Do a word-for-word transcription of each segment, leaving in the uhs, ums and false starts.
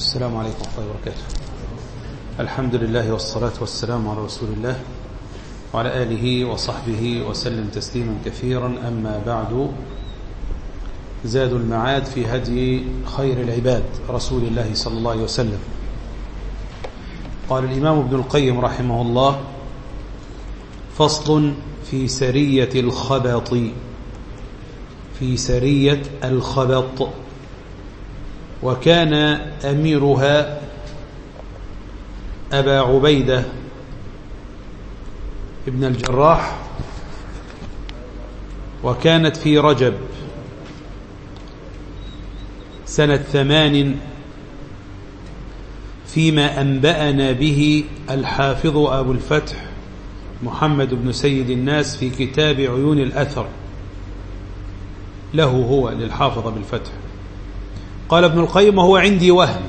السلام عليكم ورحمة الله وبركاته. الحمد لله والصلاة والسلام على رسول الله وعلى آله وصحبه وسلم تسليما كثيرا. أما بعد، زاد المعاد في هدي خير العباد رسول الله صلى الله عليه وسلم. قال الإمام ابن القيم رحمه الله: فصل في سرية الخبط. في سرية الخبط، وكان أميرها أبا عبيدة ابن الجراح، وكانت في رجب سنة ثمان، فيما أنبأنا به الحافظ أبو الفتح محمد بن سيد الناس في كتاب عيون الأثر، له هو للحافظ بالفتح. قال ابن القيم: وهو عندي وهم،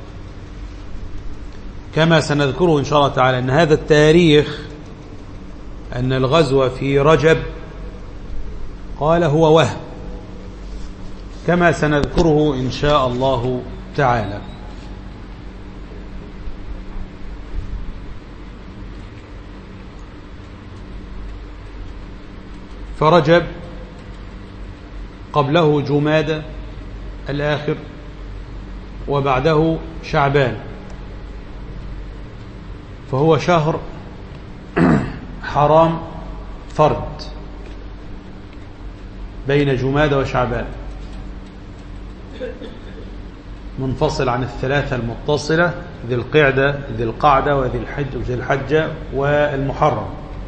كما سنذكره إن شاء الله تعالى، أن هذا التاريخ أن الغزو في رجب قال هو وهم، كما سنذكره إن شاء الله تعالى. فرجب قبله جمادى الآخر، وبعده شعبان، فهو شهر حرام فرد بين جمادى وشعبان، منفصل عن الثلاثة المتصلة: ذي القعدة ذي القعدة وذي الحج وذي الحجة والمحرم.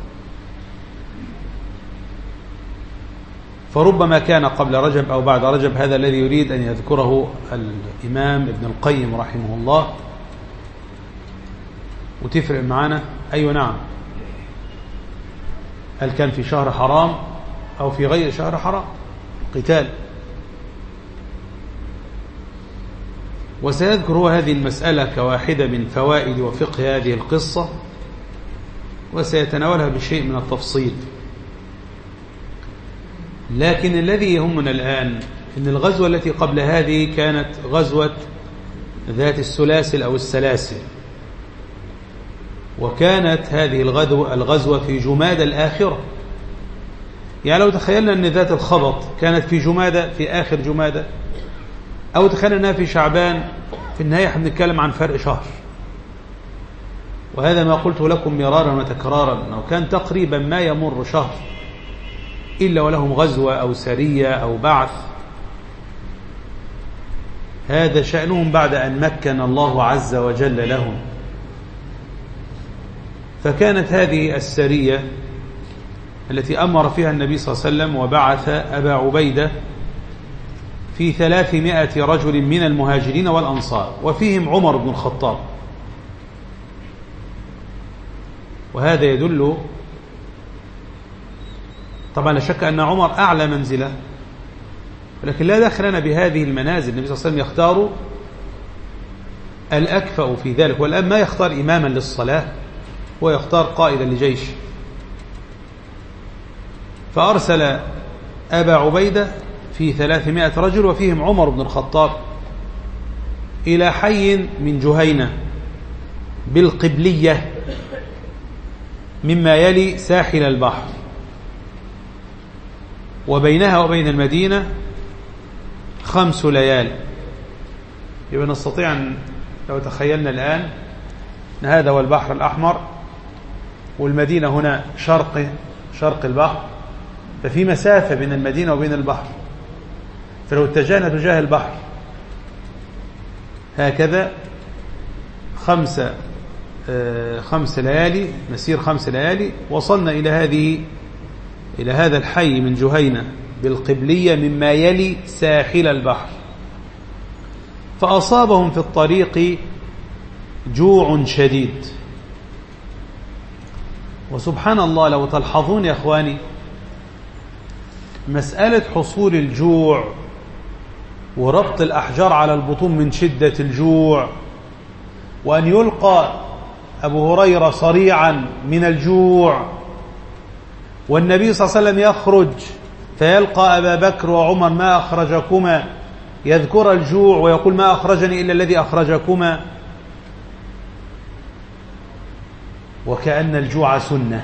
فربما كان قبل رجب أو بعد رجب، هذا الذي يريد أن يذكره الإمام ابن القيم رحمه الله. وتفرق معنا؟ أيوة نعم. هل كان في شهر حرام أو في غير شهر حرام قتال؟ وسيذكر هو هذه المسألة كواحدة من فوائد وفقه هذه القصة، وسيتناولها بشيء من التفصيل. لكن الذي يهمنا الآن إن الغزوة التي قبل هذه كانت غزوة ذات السلاسل أو السلاسل، وكانت هذه الغزوة, الغزوة في جمادى الآخرة. يعني لو تخيلنا أن ذات الخبط كانت في جمادى، في آخر جمادى، أو تخيلنا أنها في شعبان، في النهاية احنا بنتكلم عن فرق شهر. وهذا ما قلت لكم مرارا وتكرارا، أنه كان تقريبا ما يمر شهر إلا ولهم غزوة أو سرية أو بعث. هذا شأنهم بعد أن مكن الله عز وجل لهم. فكانت هذه السرية التي أمر فيها النبي صلى الله عليه وسلم وبعث أبا عبيدة في ثلاثمائة رجل من المهاجرين والأنصار، وفيهم عمر بن الخطاب. وهذا يدل، طبعا لا شك أن عمر أعلى منزلة، ولكن لا دخل لنا بهذه المنازل. النبي صلى الله عليه وسلم يختار الأكفأ في ذلك، والآن ما يختار إماما للصلاة، ويختار قائدا لجيش. فأرسل أبا عبيدة في ثلاثمائة رجل وفيهم عمر بن الخطاب إلى حي من جهينة بالقبلية، مما يلي ساحل البحر، وبينها وبين المدينة خمس ليال. يبقى نستطيع أن لو تخيلنا الآن أن هذا هو البحر الأحمر، والمدينة هنا شرق شرق البحر، ففي مسافة بين المدينة وبين البحر. فلو اتجهنا تجاه البحر هكذا خمسة آه خمس ليالي، مسير خمس ليالي، وصلنا إلى هذه إلى هذا الحي من جهينة بالقبلية مما يلي ساحل البحر. فأصابهم في الطريق جوع شديد. وسبحان الله، لو تلحظون يا أخواني، مسألة حصول الجوع وربط الأحجار على البطون من شدة الجوع، وأن يلقى أبو هريرة صريعا من الجوع، والنبي صلى الله عليه وسلم يخرج فيلقى أبا بكر وعمر: ما أخرجكما يذكر الجوع ويقول ما أخرجني إلا الذي أخرجكما، وكأن الجوع سنة،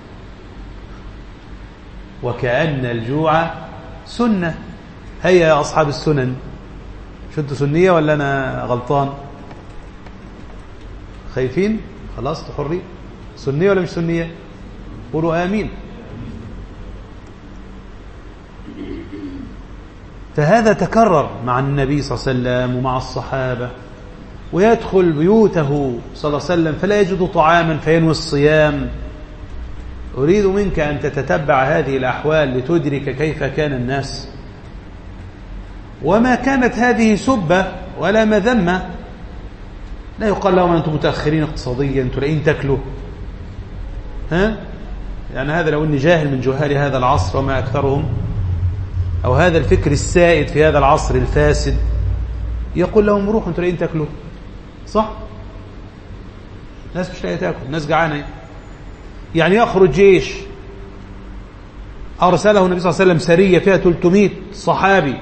وكأن الجوع سنة. هيا يا أصحاب السنن، شدوا سنية ولا أنا غلطان؟ خايفين؟ خلاص تحري، سنية ولا مش سنية؟ قولوا آمين. فهذا تكرر مع النبي صلى الله عليه وسلم ومع الصحابة، ويدخل بيوته صلى الله عليه وسلم فلا يجد طعاما فينوي الصيام. أريد منك أن تتتبع هذه الأحوال لتدرك كيف كان الناس، وما كانت هذه سبة ولا مذمة. لا يقال لهم أنتم متأخرين اقتصاديا، أنتم لاقين تاكلوا، ها؟ يعني هذا لو أني جاهل من جهال هذا العصر وما أكثرهم، أو هذا الفكر السائد في هذا العصر الفاسد، يقول لهم روحوا أنتم لاقين تاكلوا، صح؟ الناس مش لاقيه تاكل، الناس جعانة. يعني يخرج جيش أرسله النبي صلى الله عليه وسلم سرية فيها ثلاثمائة صحابي،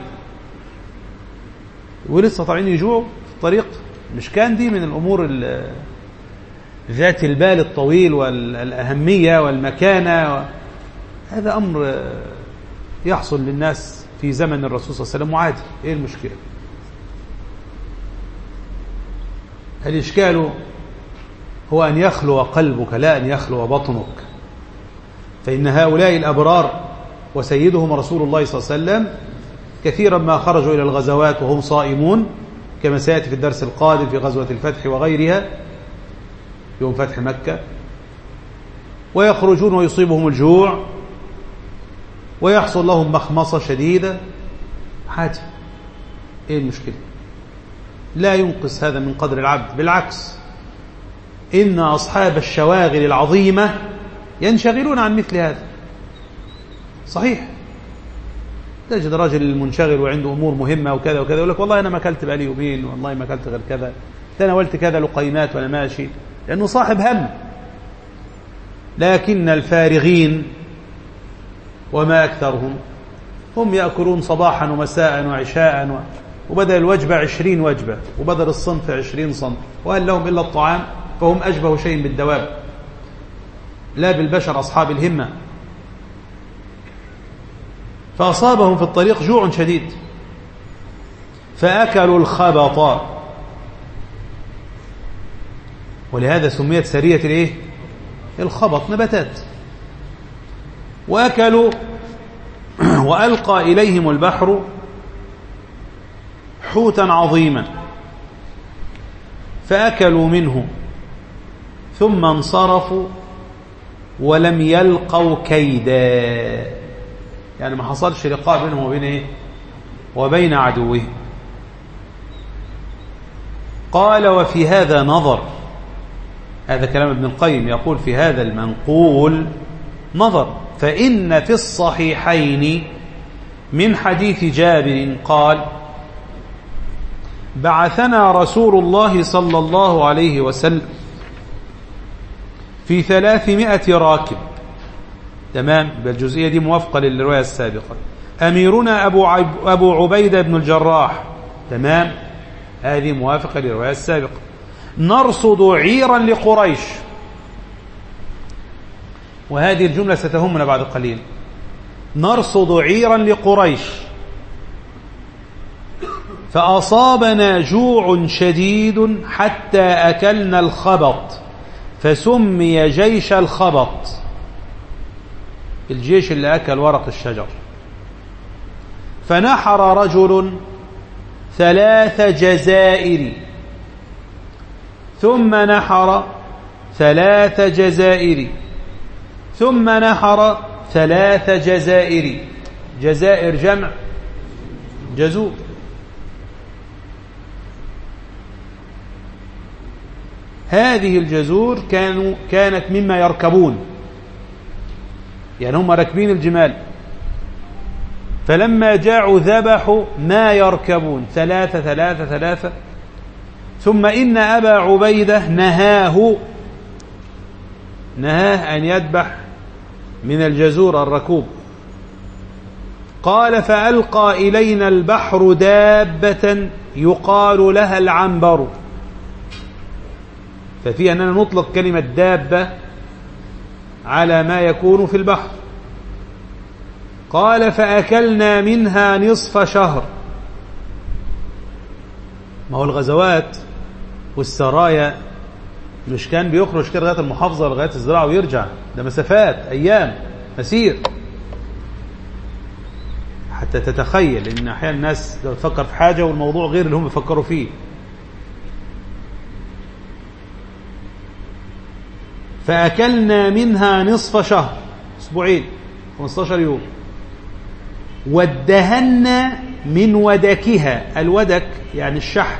ولسه طالعين يجوعوا في الطريق. مش كان دي من الأمور ذات البال الطويل والأهمية والمكانة؟ هذا أمر يحصل للناس في زمن الرسول صلى الله عليه وسلم وعادي. إيه المشكلة؟ الإشكال هو أن يخلو قلبك لا أن يخلو بطنك. فإن هؤلاء الأبرار وسيدهم رسول الله صلى الله عليه وسلم كثيرا ما خرجوا إلى الغزوات وهم صائمون، كما سيأتي في الدرس القادم في غزوة الفتح وغيرها يوم فتح مكة، ويخرجون ويصيبهم الجوع ويحصل لهم مخمصة شديدة. حاجة إيه المشكلة؟ لا ينقص هذا من قدر العبد، بالعكس إن أصحاب الشواغل العظيمة ينشغلون عن مثل هذا. صحيح تجد راجل منشغل وعنده أمور مهمة وكذا وكذا، يقول لك والله أنا ما أكلت بقالي يومين، والله ما أكلت غير كذا، تناولت كذا لقيمات وأنا ماشي، لأنه صاحب هم. لكن الفارغين وما أكثرهم هم يأكلون صباحا ومساء وعشاء، وبدل الوجبة عشرين وجبة، وبدل الصنف عشرين صنف، وهل لهم إلا الطعام؟ فهم أشبه شيء بالدواب لا بالبشر أصحاب الهمة. فأصابهم في الطريق جوع شديد فأكلوا الخبط، ولهذا سميت سرية الايه؟ الخبط، نباتات. وأكلوا وألقى إليهم البحر حوتا عظيما فأكلوا منه ثم انصرفوا ولم يلقوا كيدا، يعني ما حصلش لقاء بينهم وبين ايه؟ وبين عدوهم. قال وفي هذا نظر، هذا كلام ابن القيم، يقول في هذا المنقول نظر، فإن في الصحيحين من حديث جابر قال بعثنا رسول الله صلى الله عليه وسلم في ثلاثمائة راكب. تمام، بالجزئية دي موافقة للرواية السابقة. أميرنا أبو, عب أبو عبيدة بن الجراح، تمام، هذه موافقة للرواية السابقة. نرصد عيرا لقريش، وهذه الجملة ستهمنا بعد قليل. نرصد عيرا لقريش فأصابنا جوع شديد حتى أكلنا الخبط فسمي جيش الخبط، الجيش اللي أكل ورق الشجر. فنحر رجل ثلاث جزائر ثم نحر ثلاث جزائر ثم نحر ثلاث جزائر. جزائر جمع جزور. هذه الجزور كانوا كانت مما يركبون، يعني هم راكبين الجمال، فلما جاعوا ذبحوا ما يركبون، ثلاثة ثلاثة ثلاثة. ثم إن أبا عبيدة نهاه نهاه أن يذبح من الجزور الركوب، قال فألقى إلينا البحر دابة يقال لها العنبر. ففي أننا نطلق كلمة دابة على ما يكون في البحر. قال فأكلنا منها نصف شهر. ما هو الغزوات والسرايا مش كان بيخرج كده لغاية المحافظة لغاية الزراعة ويرجع، ده مسافات أيام مسير. حتى تتخيل ان احيانا الناس تفكر في حاجة والموضوع غير اللي هم بيفكروا فيه. فأكلنا منها نصف شهر، اسبوعين، خمسة عشر يوم. وادهنا من ودكها، الودك يعني الشحم،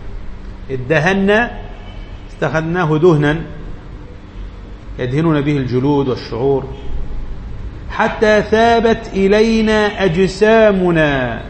ادهنا استخدناه دهنا يدهنون به الجلود والشعور، حتى ثابت إلينا أجسامنا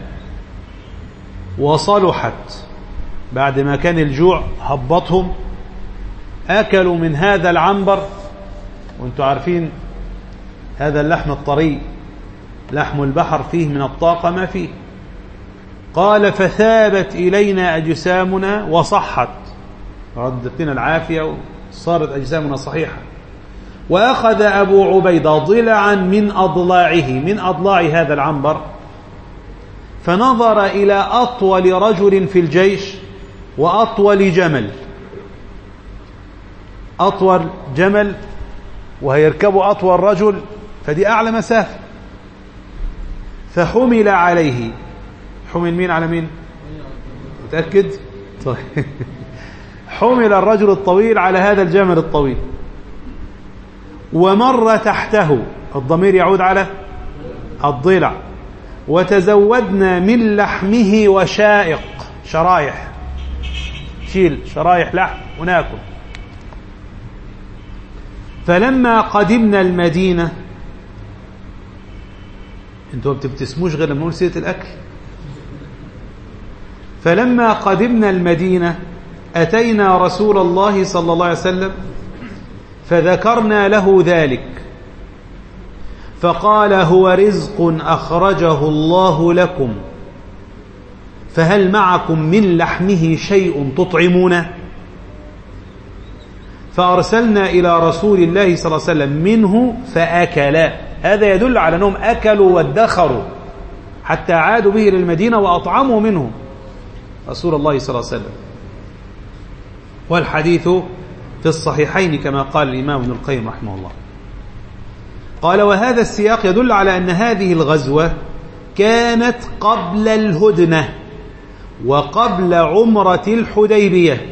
وصلحت. بعد ما كان الجوع هبطهم أكلوا من هذا العنبر، وانتم عارفين هذا اللحم الطري لحم البحر فيه من الطاقة ما فيه. قال فثابت إلينا أجسامنا وصحت، ردت لنا العافية وصارت أجسامنا صحيحة. وأخذ أبو عبيدة ضلعا من أضلاعه، من أضلاع هذا العنبر، فنظر إلى أطول رجل في الجيش وأطول جمل. أطول جمل وهيركبوا أطول رجل، فدي أعلى مسافة. فحمل عليه. حمل مين على مين؟ متأكد؟ طيب. حمل الرجل الطويل على هذا الجمل الطويل ومر تحته، الضمير يعود على الضلع. وتزودنا من لحمه وشائق، شرايح، شيل شرايح لحم وناكل. فلما قدمنا المدينة، انتوا ما بتبتسموش غير لما نقول سيرة الأكل. فلما قدمنا المدينة أتينا رسول الله صلى الله عليه وسلم فذكرنا له ذلك، فقال هو رزق أخرجه الله لكم، فهل معكم من لحمه شيء تطعمونه؟ فأرسلنا إلى رسول الله صلى الله عليه وسلم منه فأكلا. هذا يدل على أنهم أكلوا وادخروا حتى عادوا به للمدينة وأطعموا منه رسول الله صلى الله عليه وسلم. والحديث في الصحيحين كما قال الإمام ابن القيم رحمه الله. قال وهذا السياق يدل على أن هذه الغزوة كانت قبل الهدنة وقبل عمرة الحديبية،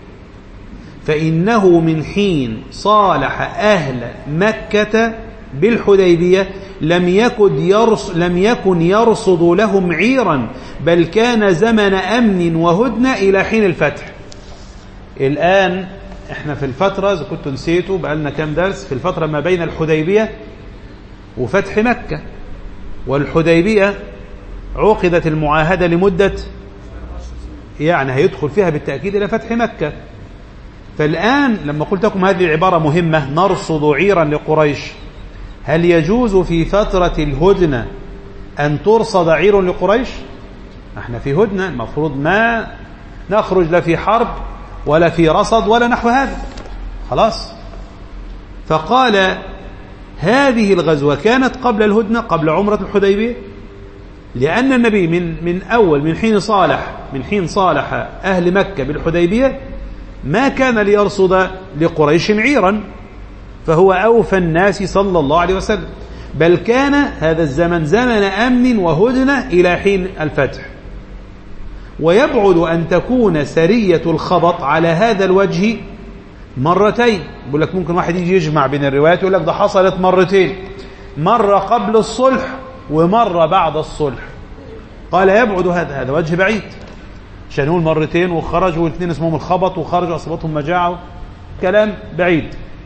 فإنه من حين صالح أهل مكة بالحديبية لم يكن يرصد, لم يكن يرصد لهم عيرا، بل كان زمن أمن وهدنة إلى حين الفتح. الآن احنا في الفترة، إذا كنتوا نسيتوا بقالنا كام درس، في الفترة ما بين الحديبية وفتح مكة. والحديبية عقدت المعاهدة لمدة، يعني هيدخل فيها بالتأكيد إلى فتح مكة. فالآن لما قلت لكم هذه العبارة مهمة، نرصد عيرا لقريش، هل يجوز في فترة الهدنة أن ترصد عير لقريش؟ احنا في هدنة، المفروض ما نخرج لا في حرب ولا في رصد ولا نحو هذا، خلاص. فقال هذه الغزوة كانت قبل الهدنة، قبل عمرة الحديبية، لأن النبي من من أول من حين صالح من حين صالح أهل مكة بالحديبية ما كان ليرصد لقريش عيرا، فهو أوفى الناس صلى الله عليه وسلم، بل كان هذا الزمن زمن أمن وهدنة إلى حين الفتح. ويبعد أن تكون سرية الخبط على هذا الوجه مرتين. بقول لك ممكن واحد يجي يجمع بين الروايات يقول لك ده حصلت مرتين، مرة قبل الصلح ومرة بعد الصلح. قال يبعد هذا هذا وجه بعيد، عشان نقول مرتين وخرجوا والاثنين اسمهم الخبط وخرجوا أصابتهم مجاعة، كلام بعيد.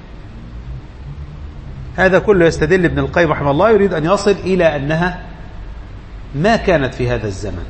هذا كله يستدل ابن القيم رحمه الله، يريد أن يصل إلى أنها ما كانت في هذا الزمن.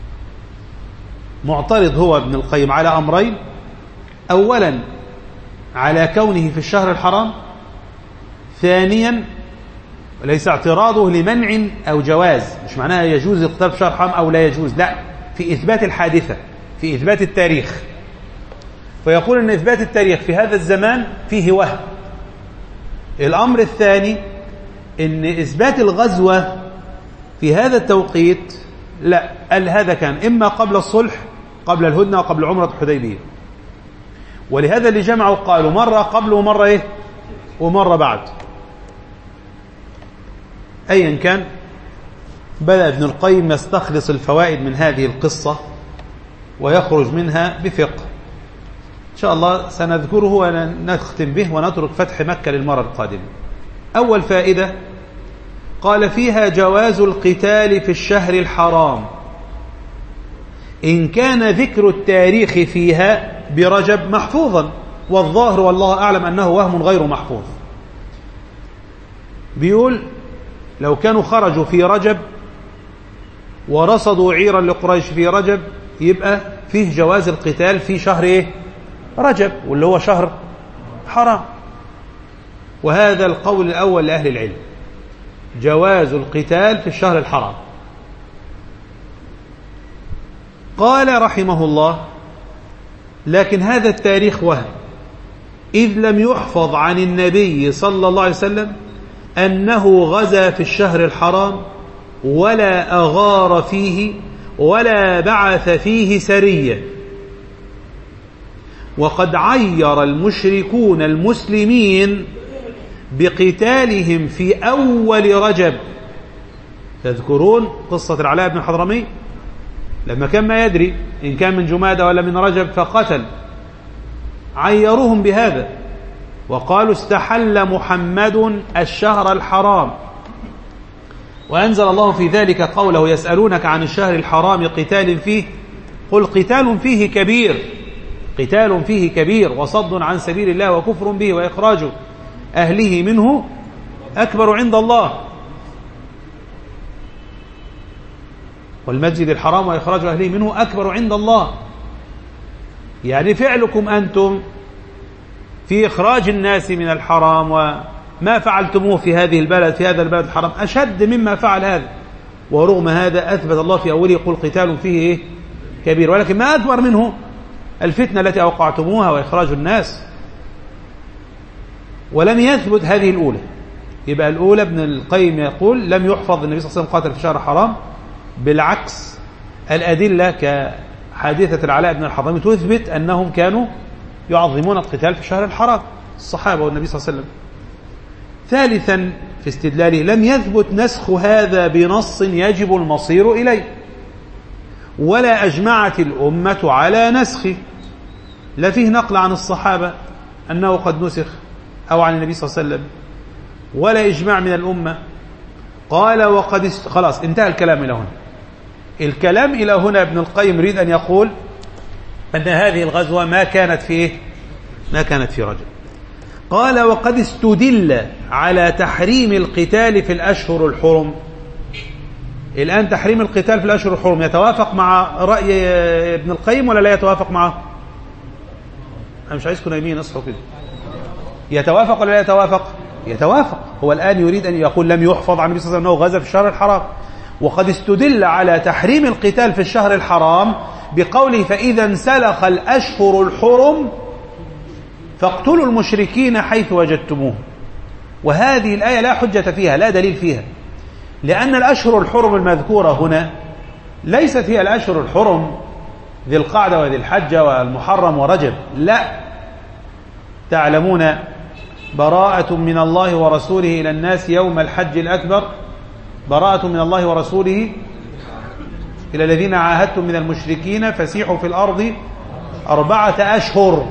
معترض هو ابن القيم على أمرين: أولا على كونه في الشهر الحرام، ثانيا وليس اعتراضه لمنع أو جواز، مش معناها يجوز القتال في شهر حرام أو لا يجوز، لا، في إثبات الحادثة، في إثبات التاريخ. فيقول أن إثبات التاريخ في هذا الزمان فيه وهم. الأمر الثاني أن إثبات الغزوة في هذا التوقيت لا، قال هذا كان إما قبل الصلح، قبل الهدنة وقبل عمرة الحديبية، ولهذا اللي جمعوا قالوا مرة قبل ومرة إيه ومرة بعد. أيا كان، بدأ ابن القيم يستخلص الفوائد من هذه القصة ويخرج منها بفقه إن شاء الله سنذكره ونختم به ونترك فتح مكة للمرة القادمة. أول فائدة، قال فيها جواز القتال في الشهر الحرام إن كان ذكر التاريخ فيها برجب محفوظا، والظاهر والله أعلم أنه وهم غير محفوظ. بيقول لو كانوا خرجوا في رجب ورصدوا عيرا لقريش في رجب يبقى فيه جواز القتال في شهر إيه؟ رجب، واللي هو شهر حرام. وهذا القول الأول لأهل العلم، جواز القتال في الشهر الحرام. قال رحمه الله: لكن هذا التاريخ وهم، إذ لم يحفظ عن النبي صلى الله عليه وسلم أنه غزا في الشهر الحرام ولا أغار فيه ولا بعث فيه سرية، وقد عير المشركون المسلمين بقتالهم في أول رجب. تذكرون قصة العلاء بن الحضرمي لما كان ما يدري إن كان من جمادى ولا من رجب فقتل، عيروهم بهذا وقالوا استحل محمد الشهر الحرام، وأنزل الله في ذلك قوله: يسألونك عن الشهر الحرام قتال فيه قل قتال فيه كبير قتال فيه كبير وصد عن سبيل الله وكفر به وإخراج أهله منه أكبر عند الله، والمسجد الحرام وإخراج أهله منه أكبر عند الله. يعني فعلكم أنتم في إخراج الناس من الحرام وما فعلتموه في هذه البلد في هذا البلد الحرام أشد مما فعل هذا، ورغم هذا أثبت الله في أوله يقول قتال فيه إيه؟ كبير، ولكن ما أكبر منه الفتنة التي أوقعتموها وإخراج الناس. ولم يثبت هذه الأولى. يبقى الأولى ابن القيم يقول لم يحفظ النبي صلى الله عليه وسلم قاتل في شهر حرام، بالعكس الأدلة كحادثة العلاء بن الحضرمي تثبت أنهم كانوا يعظمون القتال في شهر الحرام، الصحابة والنبي صلى الله عليه وسلم. ثالثا في استدلاله، لم يثبت نسخ هذا بنص يجب المصير إليه، ولا أجمعت الأمة على نسخه، لا فيه نقل عن الصحابة أنه قد نسخ أو عن النبي صلى الله عليه وسلم، ولا إجماع من الأمة. قال وقد است... خلاص انتهى الكلام إلى هنا. الكلام إلى هنا ابن القيم يريد أن يقول أن هذه الغزوة ما كانت في إيه؟ ما كانت في رجب. قال وقد استدل على تحريم القتال في الأشهر الحرم. الآن تحريم القتال في الأشهر الحرم يتوافق مع رأي ابن القيم ولا لا يتوافق معه؟ أنا مش عايزكم نايمين، اصحوا كده. يتوافق ولا لا يتوافق؟ يتوافق. هو الآن يريد أن يقول لم يحفظ عن النبي صلى الله عليه وسلم أنه غزا في الشهر الحرام، وقد استدل على تحريم القتال في الشهر الحرام بقوله فإذا انسلخ الأشهر الحرم فاقتلوا المشركين حيث وجدتموه. وهذه الآية لا حجة فيها، لا دليل فيها، لأن الأشهر الحرم المذكورة هنا ليست هي الأشهر الحرم ذي القعدة وذي الحجة والمحرم ورجب، لا. تعلمون براءة من الله ورسوله إلى الناس يوم الحج الأكبر، براءة من الله ورسوله إلى الذين عاهدتم من المشركين فسيحوا في الأرض أربعة أشهر،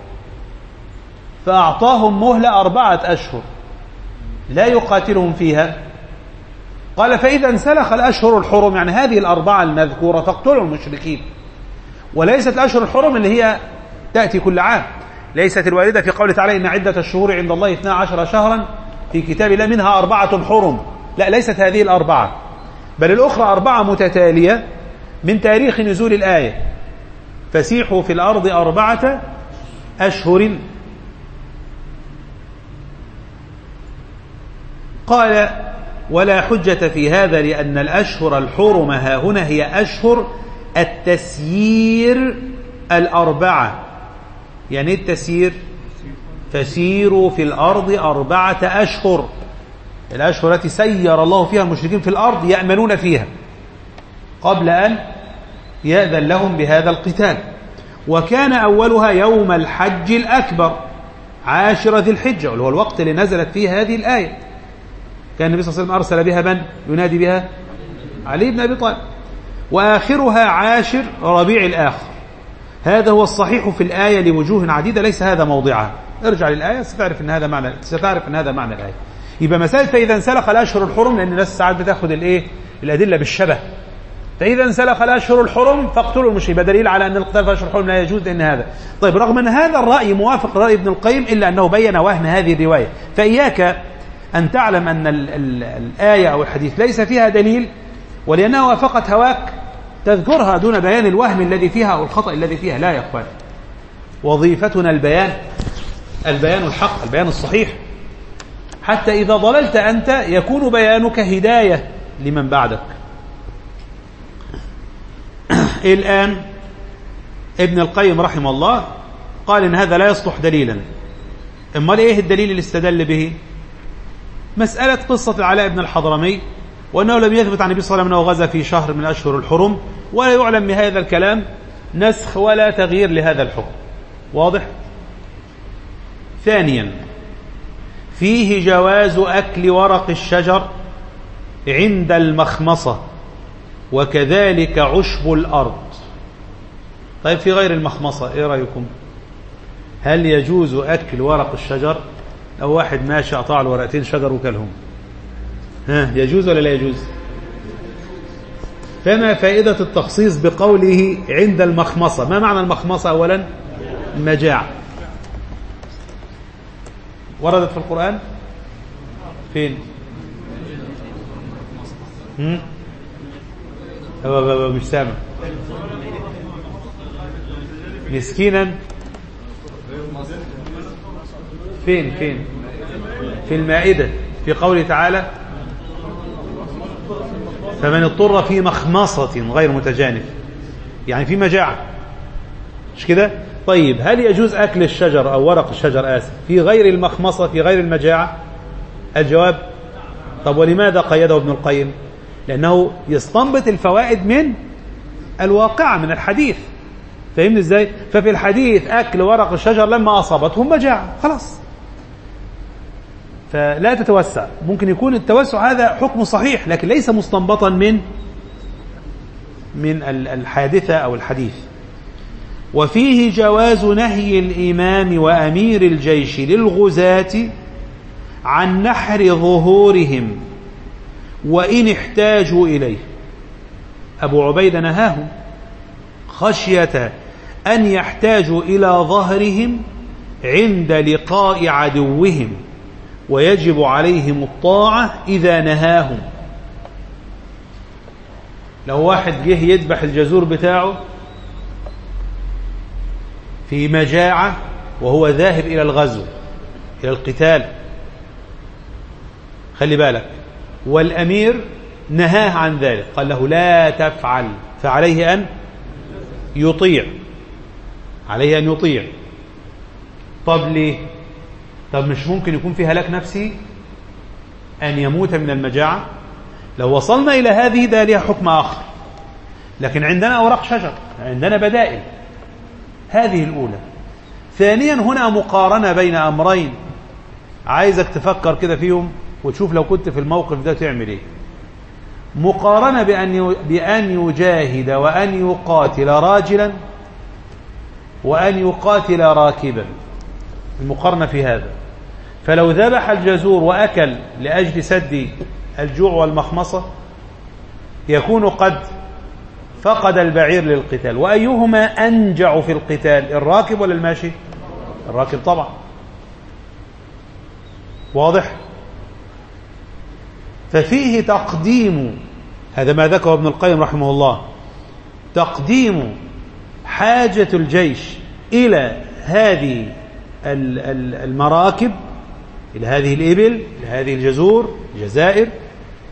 فأعطاهم مهلة أربعة أشهر لا يقاتلهم فيها. قال فإذا انسلخ الأشهر الحرم، يعني هذه الأربعة المذكورة، فاقتلوا المشركين. وليست الأشهر الحرم اللي هي تأتي كل عام، ليست الواردة في قوله تعالى إن عدة الشهور عند الله اثنا عشر شهرا في كتاب الله منها أربعة حرم، لا، ليست هذه الأربعة، بل الأخرى أربعة متتالية من تاريخ نزول الآية فسيحوا في الأرض أربعة أشهر. قال ولا حجة في هذا لأن الأشهر الحرم ها هنا هي أشهر التسيير الأربعة. يعني إيه التسيير؟ فسيروا في الأرض أربعة أشهر، الأشهر التي سير الله فيها المشركين في الأرض يأمنون فيها قبل أن يأذن لهم بهذا القتال. وكان أولها يوم الحج الأكبر عاشر ذي الحجة، وهو الوقت اللي نزلت فيه هذه الآية. كان النبي صلى الله عليه وسلم أرسل بها من ينادي بها؟ علي بن أبي طالب. وآخرها عاشر ربيع الآخر. هذا هو الصحيح في الآية لوجوه عديدة، ليس هذا موضعها. ارجع للآية ستعرف أن هذا معنى ستعرف أن هذا معنى الآية. يبقى مسألة فإذا انسلخ الأشهر الحرم، لأن الناس ساعات بتاخد الإيه الأدلة بالشبه. فإذا انسلخ الأشهر الحرم فاقتلوا المشركين، دليل على أن القتال في الأشهر الحرم لا يجوز لأن هذا. طيب رغم أن هذا الرأي موافق لرأي ابن القيم إلا أنه بين وهن هذه الرواية. فإياك أن تعلم أن ال ال الآية أو الحديث ليس فيها دليل، ولأنها وافقت هواك تذكرها دون بيان الوهم الذي فيها أو الخطأ الذي فيها. لا يا أخوان، وظيفتنا البيان، البيان الحق، البيان الصحيح، حتى إذا ضللت أنت يكون بيانك هداية لمن بعدك. الآن ابن القيم رحمه الله قال إن هذا لا يصلح دليلا. أما إيه الدليل اللي استدل به؟ مسألة قصة العلاء بن الحضرمي، وأنه لم يثبت عن النبي صلى الله عليه وسلم أنه غزا في شهر من أشهر الحرم، ولا يعلم بهذا الكلام نسخ ولا تغيير لهذا الحكم. واضح؟ ثانيا فيه جواز أكل ورق الشجر عند المخمصة، وكذلك عشب الأرض. طيب في غير المخمصة إيه رأيكم؟ هل يجوز أكل ورق الشجر؟ لو واحد ماشي قطع له ورقتين شجر وكلهم، ها يجوز ولا لا يجوز؟ فما فائدة التخصيص بقوله عند المخمصة؟ ما معنى المخمصة؟ أولا المجاعة، وردت في القرآن فين؟ هم؟ هو مش سامع. مسكينا فين فين في المائدة في قوله تعالى فمن اضطر في مخمصة غير متجانف، يعني في مجاعة، مش كده؟ طيب هل يجوز أكل الشجر أو ورق الشجر آسف في غير المخمصة في غير المجاعة؟ الجواب طب ولماذا قيده ابن القيم؟ لأنه يستنبط الفوائد من الواقع من الحديث. فهمني ازاي؟ ففي الحديث أكل ورق الشجر لما أصابتهم مجاعة، خلاص فلا تتوسع. ممكن يكون التوسع هذا حكم صحيح لكن ليس مستنبطا من من الحادثة أو الحديث. وفيه جواز نهي الإمام وأمير الجيش للغزاة عن نحر ظهورهم وإن احتاجوا إليه. أبو عبيدة نهاهم خشية أن يحتاجوا إلى ظهرهم عند لقاء عدوهم، ويجب عليهم الطاعة إذا نهاهم. لو واحد جه يذبح الجزور بتاعه في مجاعة وهو ذاهب إلى الغزو إلى القتال، خلي بالك، والأمير نهاه عن ذلك، قال له لا تفعل، فعليه أن يطيع، عليه أن يطيع. طب ليه؟ طب مش ممكن يكون في هلاك نفسي أن يموت من المجاعة؟ لو وصلنا إلى هذه ده لها حكم آخر، لكن عندنا أوراق شجر، عندنا بدائل. هذه الأولى. ثانيا هنا مقارنة بين أمرين عايزك تفكر كده فيهم وتشوف لو كنت في الموقف ده تعمل ايه. مقارنة بأن بأن يجاهد وأن يقاتل راجلا وأن يقاتل راكبا، المقارنة في هذا. فلو ذبح الجزور وأكل لأجل سد الجوع والمخمصة يكون قد فقد البعير للقتال. وأيهما أنجع في القتال، الراكب ولا الماشي؟ الراكب طبعا. واضح؟ ففيه تقديم، هذا ما ذكره ابن القيم رحمه الله، تقديم حاجة الجيش إلى هذه المراكب، إلى هذه الإبل، إلى هذه الجزور الجزائر،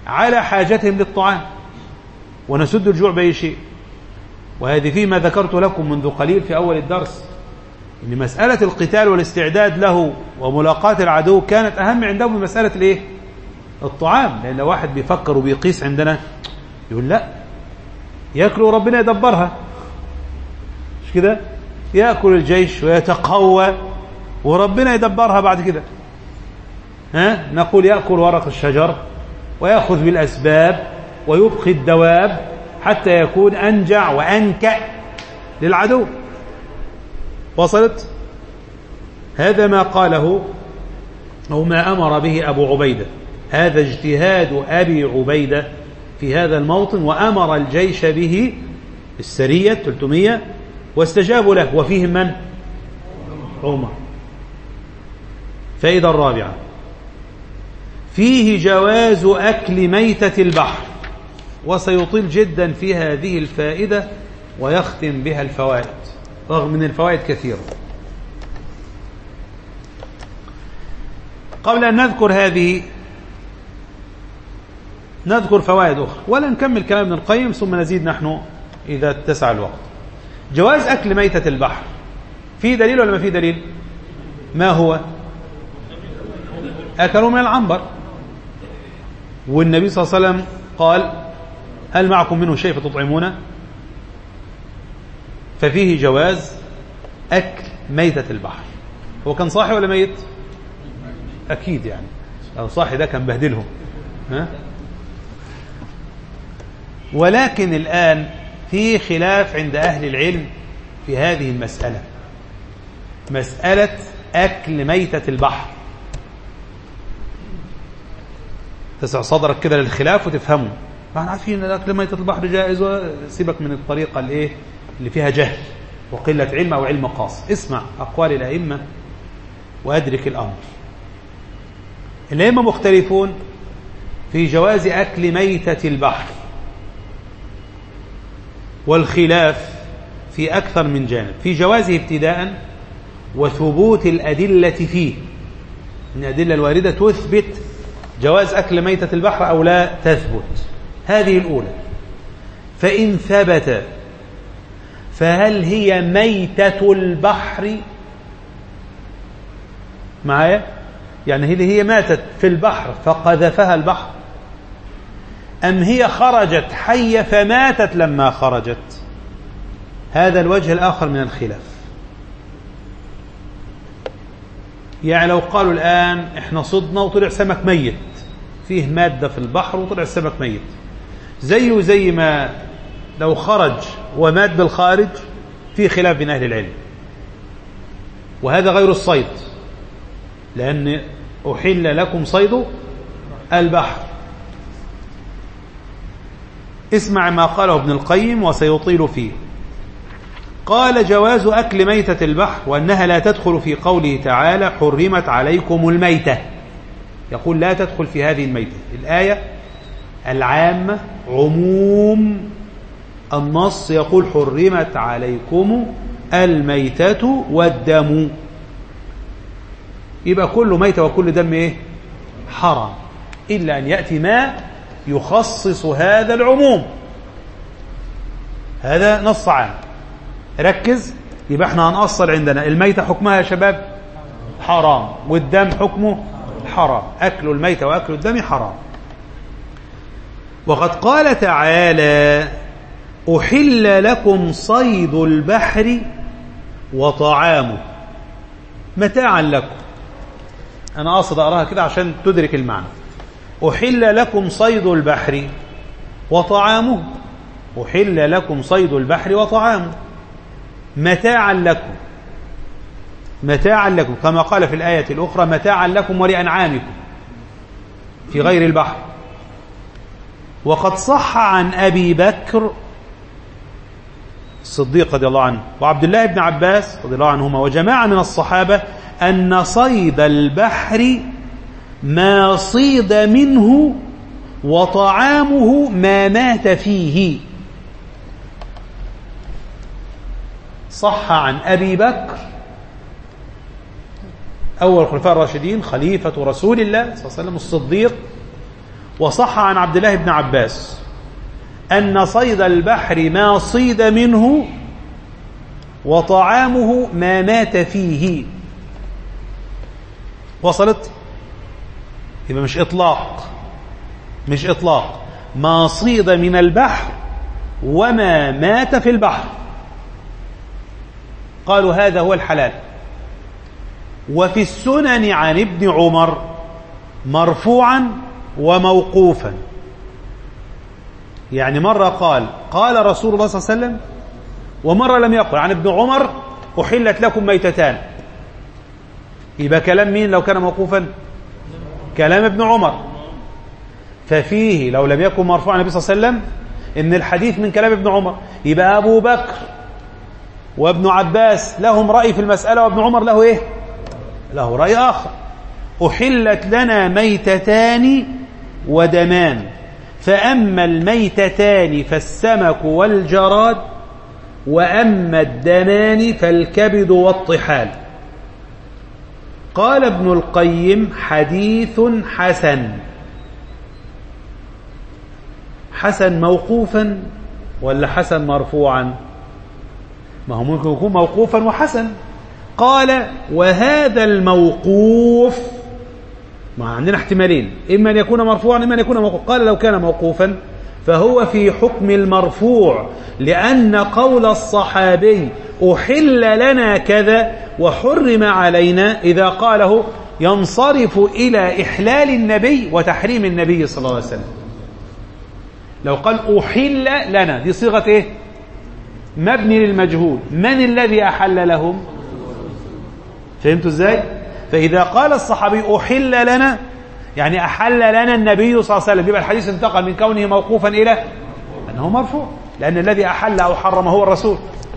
على حاجتهم للطعام، ونسد الجوع بأي شيء. وهذه فيما ذكرت لكم منذ قليل في أول الدرس، إن مسألة القتال والاستعداد له وملاقاة العدو كانت أهم عندهم من مسألة الإيه؟ الطعام. لأن لو واحد بيفكر وبيقيس عندنا يقول لا، يأكلوا ربنا يدبرها، مش كده؟ يأكل الجيش ويتقوى وربنا يدبرها بعد كده. ها؟ نقول يأكل ورق الشجر ويأخذ بالأسباب ويبقي الدواب حتى يكون أنجع وأنكأ للعدو. وصلت؟ هذا ما قاله أو ما أمر به أبو عبيدة، هذا اجتهاد أبي عبيدة في هذا الموطن، وأمر الجيش به السرية ثلاثمائة واستجابوا له، وفيهم من؟ عمر. فائدة الرابعة: فيه جواز أكل ميتة البحر. وسيطيل جدا في هذه الفائدة ويختم بها الفوائد، رغم من الفوائد كثيرة. قبل أن نذكر هذه نذكر فوائد أخرى، ولا نكمل كلام ابن القيم ثم نزيد نحن إذا اتسع الوقت. جواز أكل ميتة البحر في دليل ولا ما في دليل؟ ما هو؟ أكلوا من العنبر، والنبي صلى الله عليه وسلم قال: هل معكم منه شيء فتطعمونه؟ ففيه جواز أكل ميتة البحر. هو كان صاحي ولا ميت؟ أكيد، يعني لو صاحي ده كان بهدلهم. ها؟ ولكن الآن في خلاف عند أهل العلم في هذه المسألة، مسألة أكل ميتة البحر. تسع صدرك كده للخلاف وتفهمه. احنا عارفين ان أكل ميتة البحر جائز، وسيبك من الطريقة الايه اللي فيها جهل وقلة علم أو علم قاص. اسمع أقوال الأئمة وأدرك الأمر. الأئمة مختلفون في جواز أكل ميتة البحر، والخلاف في أكثر من جانب: في جوازه ابتداء، وثبوت الأدلة فيه، إن الأدلة الواردة تثبت جواز أكل ميتة البحر أو لا تثبت. هذه الأولى. فإن ثبت فهل هي ميتة البحر؟ معايا؟ يعني هل هي ماتت في البحر فقذفها البحر، أم هي خرجت حية فماتت لما خرجت؟ هذا الوجه الآخر من الخلاف. يعني لو قالوا الآن إحنا صدنا وطلع سمك ميت، فيه مادة في البحر وطلع السمك ميت، زيه زي ما لو خرج ومات بالخارج، في خلاف بين أهل العلم. وهذا غير الصيد، لأن أحل لكم صيد البحر. اسمع ما قاله ابن القيم وسيطيل فيه. قال: جواز أكل ميتة البحر، وأنها لا تدخل في قوله تعالى: حرمت عليكم الميتة. يقول لا تدخل في هذه الميتة. الآية العامة عموم النص يقول: حرمت عليكم الميتة والدم. يبقى كل ميتة وكل دم إيه؟ حرام، إلا أن يأتي ما يخصص هذا العموم. هذا نص عام، ركز. يبقى احنا هنأصل عندنا الميتة حكمها يا شباب حرام، والدم حكمه حرام. أكل الميتة وأكل الدم حرام. وقد قال تعالى: أحل لكم صيد البحر وطعامه متاعا لكم. أنا أقصد أقراها كده عشان تدرك المعنى. أحل لكم صيد البحر وطعامه، أحل لكم صيد البحر وطعامه متاعا لكم، متاعا لكم، كما قال في الآية الأخرى: متاعا لكم ولأنعامكم في غير البحر. وقد صح عن أبي بكر الصديق رضي الله عنه وعبد الله بن عباس رضي الله عنهما وجماعة من الصحابة أن صيد البحر ما صيد منه وطعامه ما مات فيه. صح عن أبي بكر أول الخلفاء الراشدين، خليفة رسول الله صلى الله عليه وسلم الصديق، وصح عن عبد الله بن عباس أن صيد البحر ما صيد منه وطعامه ما مات فيه. وصلت؟ يبقى مش إطلاق، مش إطلاق، ما صيد من البحر وما مات في البحر، قالوا هذا هو الحلال. وفي السنن عن ابن عمر مرفوعا وموقوفا، يعني مرة قال قال رسول الله صلى الله عليه وسلم، ومرة لم يقل. عن ابن عمر أحلت لكم ميتتان، يبقى كلام مين لو كان موقوفا؟ كلام ابن عمر. ففيه لو لم يكن مرفوعا النبي صلى الله عليه وسلم إن الحديث من كلام ابن عمر، يبقى أبو بكر وابن عباس لهم رأي في المسألة، وابن عمر له إيه؟ له رأي آخر. أحلت لنا ميتتان ودمان، فأما الميتتان فالسمك والجراد، وأما الدمان فالكبد والطحال. قال ابن القيم حديث حسن. حسن موقوفا ولا حسن مرفوعا؟ ما هو ممكن يكون موقوفا وحسن. قال وهذا الموقوف، ما عندنا احتمالين، إما أن يكون مرفوعا إما أن يكون موقوفا. قال لو كان موقوفا فهو في حكم المرفوع، لأن قول الصحابي أحل لنا كذا وحرم علينا إذا قاله ينصرف إلى إحلال النبي وتحريم النبي صلى الله عليه وسلم. لو قال أحل لنا دي صيغة إيه؟ مبني للمجهول، من الذي أحل لهم؟ فهمتوا إزاي؟ فإذا قال الصحابي أحل لنا يعني أحل لنا النبي صلى الله عليه وسلم، يبقى الحديث انتقل من كونه موقوفا إلى أنه مرفوع، لأن الذي أحل أو حرم هو الرسول.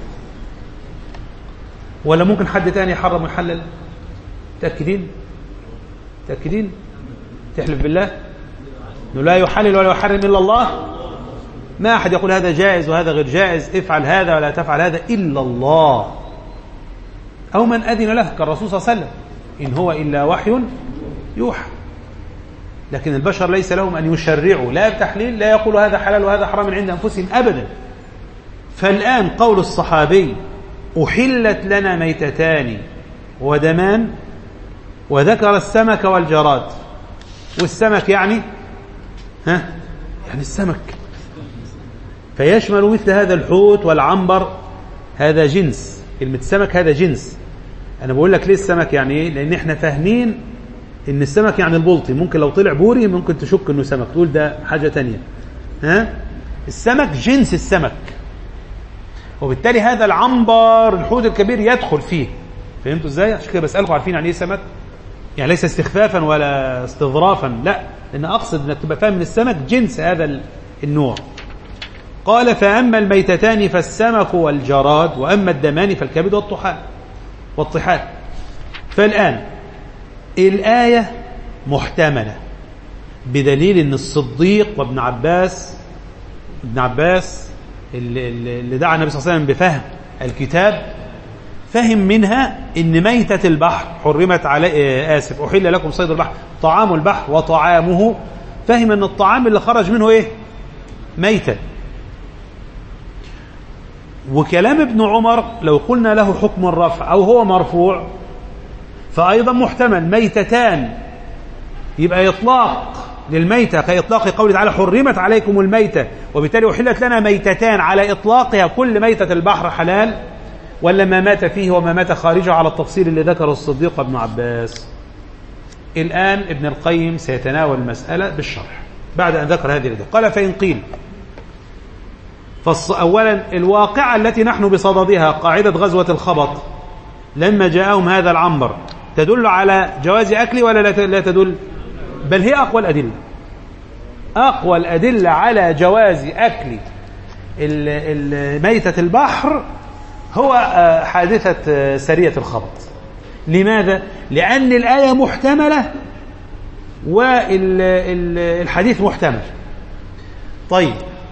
ولا ممكن حد تاني يحرم ويحلل؟ تأكدين؟ تأكدين؟ تحلف بالله أنه لا يحلل ولا يحرم إلا الله؟ ما أحد يقول هذا جائز وهذا غير جائز، افعل هذا ولا تفعل هذا إلا الله، أو من أذن له كالرسول صلى الله عليه وسلم، إن هو إلا وحي يوحى. لكن البشر ليس لهم أن يشرعوا لا بتحليل، لا يقول هذا حلال وهذا حرام من عند أنفسهم أبدا. فالآن قول الصحابي أحلت لنا ميتتان ودمان، وذكر السمك والجراد. والسمك يعني ها يعني السمك، فيشمل مثل هذا الحوت والعنبر، هذا جنس. كلمة سمك هذا جنس. أنا بقول لك ليه السمك يعني إيه؟ لأن إحنا فاهمين إن السمك يعني البلطي، ممكن لو طلع بوري ممكن تشك إنه سمك، تقول ده حاجة تانية. ها السمك جنس السمك، وبالتالي هذا العنبر الحوت الكبير يدخل فيه. فهمتوا إزاي؟ عشان كده بسألكم عارفين يعني إيه سمك؟ يعني ليس استخفافا ولا استظرافا، لا، لأن أقصد إنك تبقى فاهم من السمك جنس هذا النوع. قال فأما الميتتان فالسمك والجراد، وأما الدمان فالكبد والطحال والطحال. فالآن الآية محتملة بدليل أن الصديق وابن عباس ابن عباس اللي دعا النبي صلى الله عليه وسلم بفهم الكتاب فهم منها أن ميتة البحر حرمت عليه، آسف أحل لكم صيد البحر طعام البحر وطعامه، فهم أن الطعام اللي خرج منه إيه؟ ميتة. وكلام ابن عمر لو قلنا له حكم الرفع أو هو مرفوع فأيضا محتمل، ميتتان يبقى إطلاق للميتة كإطلاق قوله تعالى حرمت عليكم الميتة، وبالتالي أحلت لنا ميتتان على إطلاقها كل ميتة البحر حلال، ولا ما مات فيه وما مات خارجه على التفصيل اللي ذكره الصديق ابن عباس. الآن ابن القيم سيتناول المسألة بالشرح بعد أن ذكر هذه الأدلة. قال فإن قيل، فأولا الواقعة التي نحن بصددها قاعدة غزوة الخبط لما جاءهم هذا العنبر تدل على جواز أكله ولا لا تدل؟ بل هي أقوى الأدلة، أقوى الأدلة على جواز أكل ميتة البحر هو حادثة سرية الخبط. لماذا؟ لأن الآية محتملة والحديث محتمل. طيب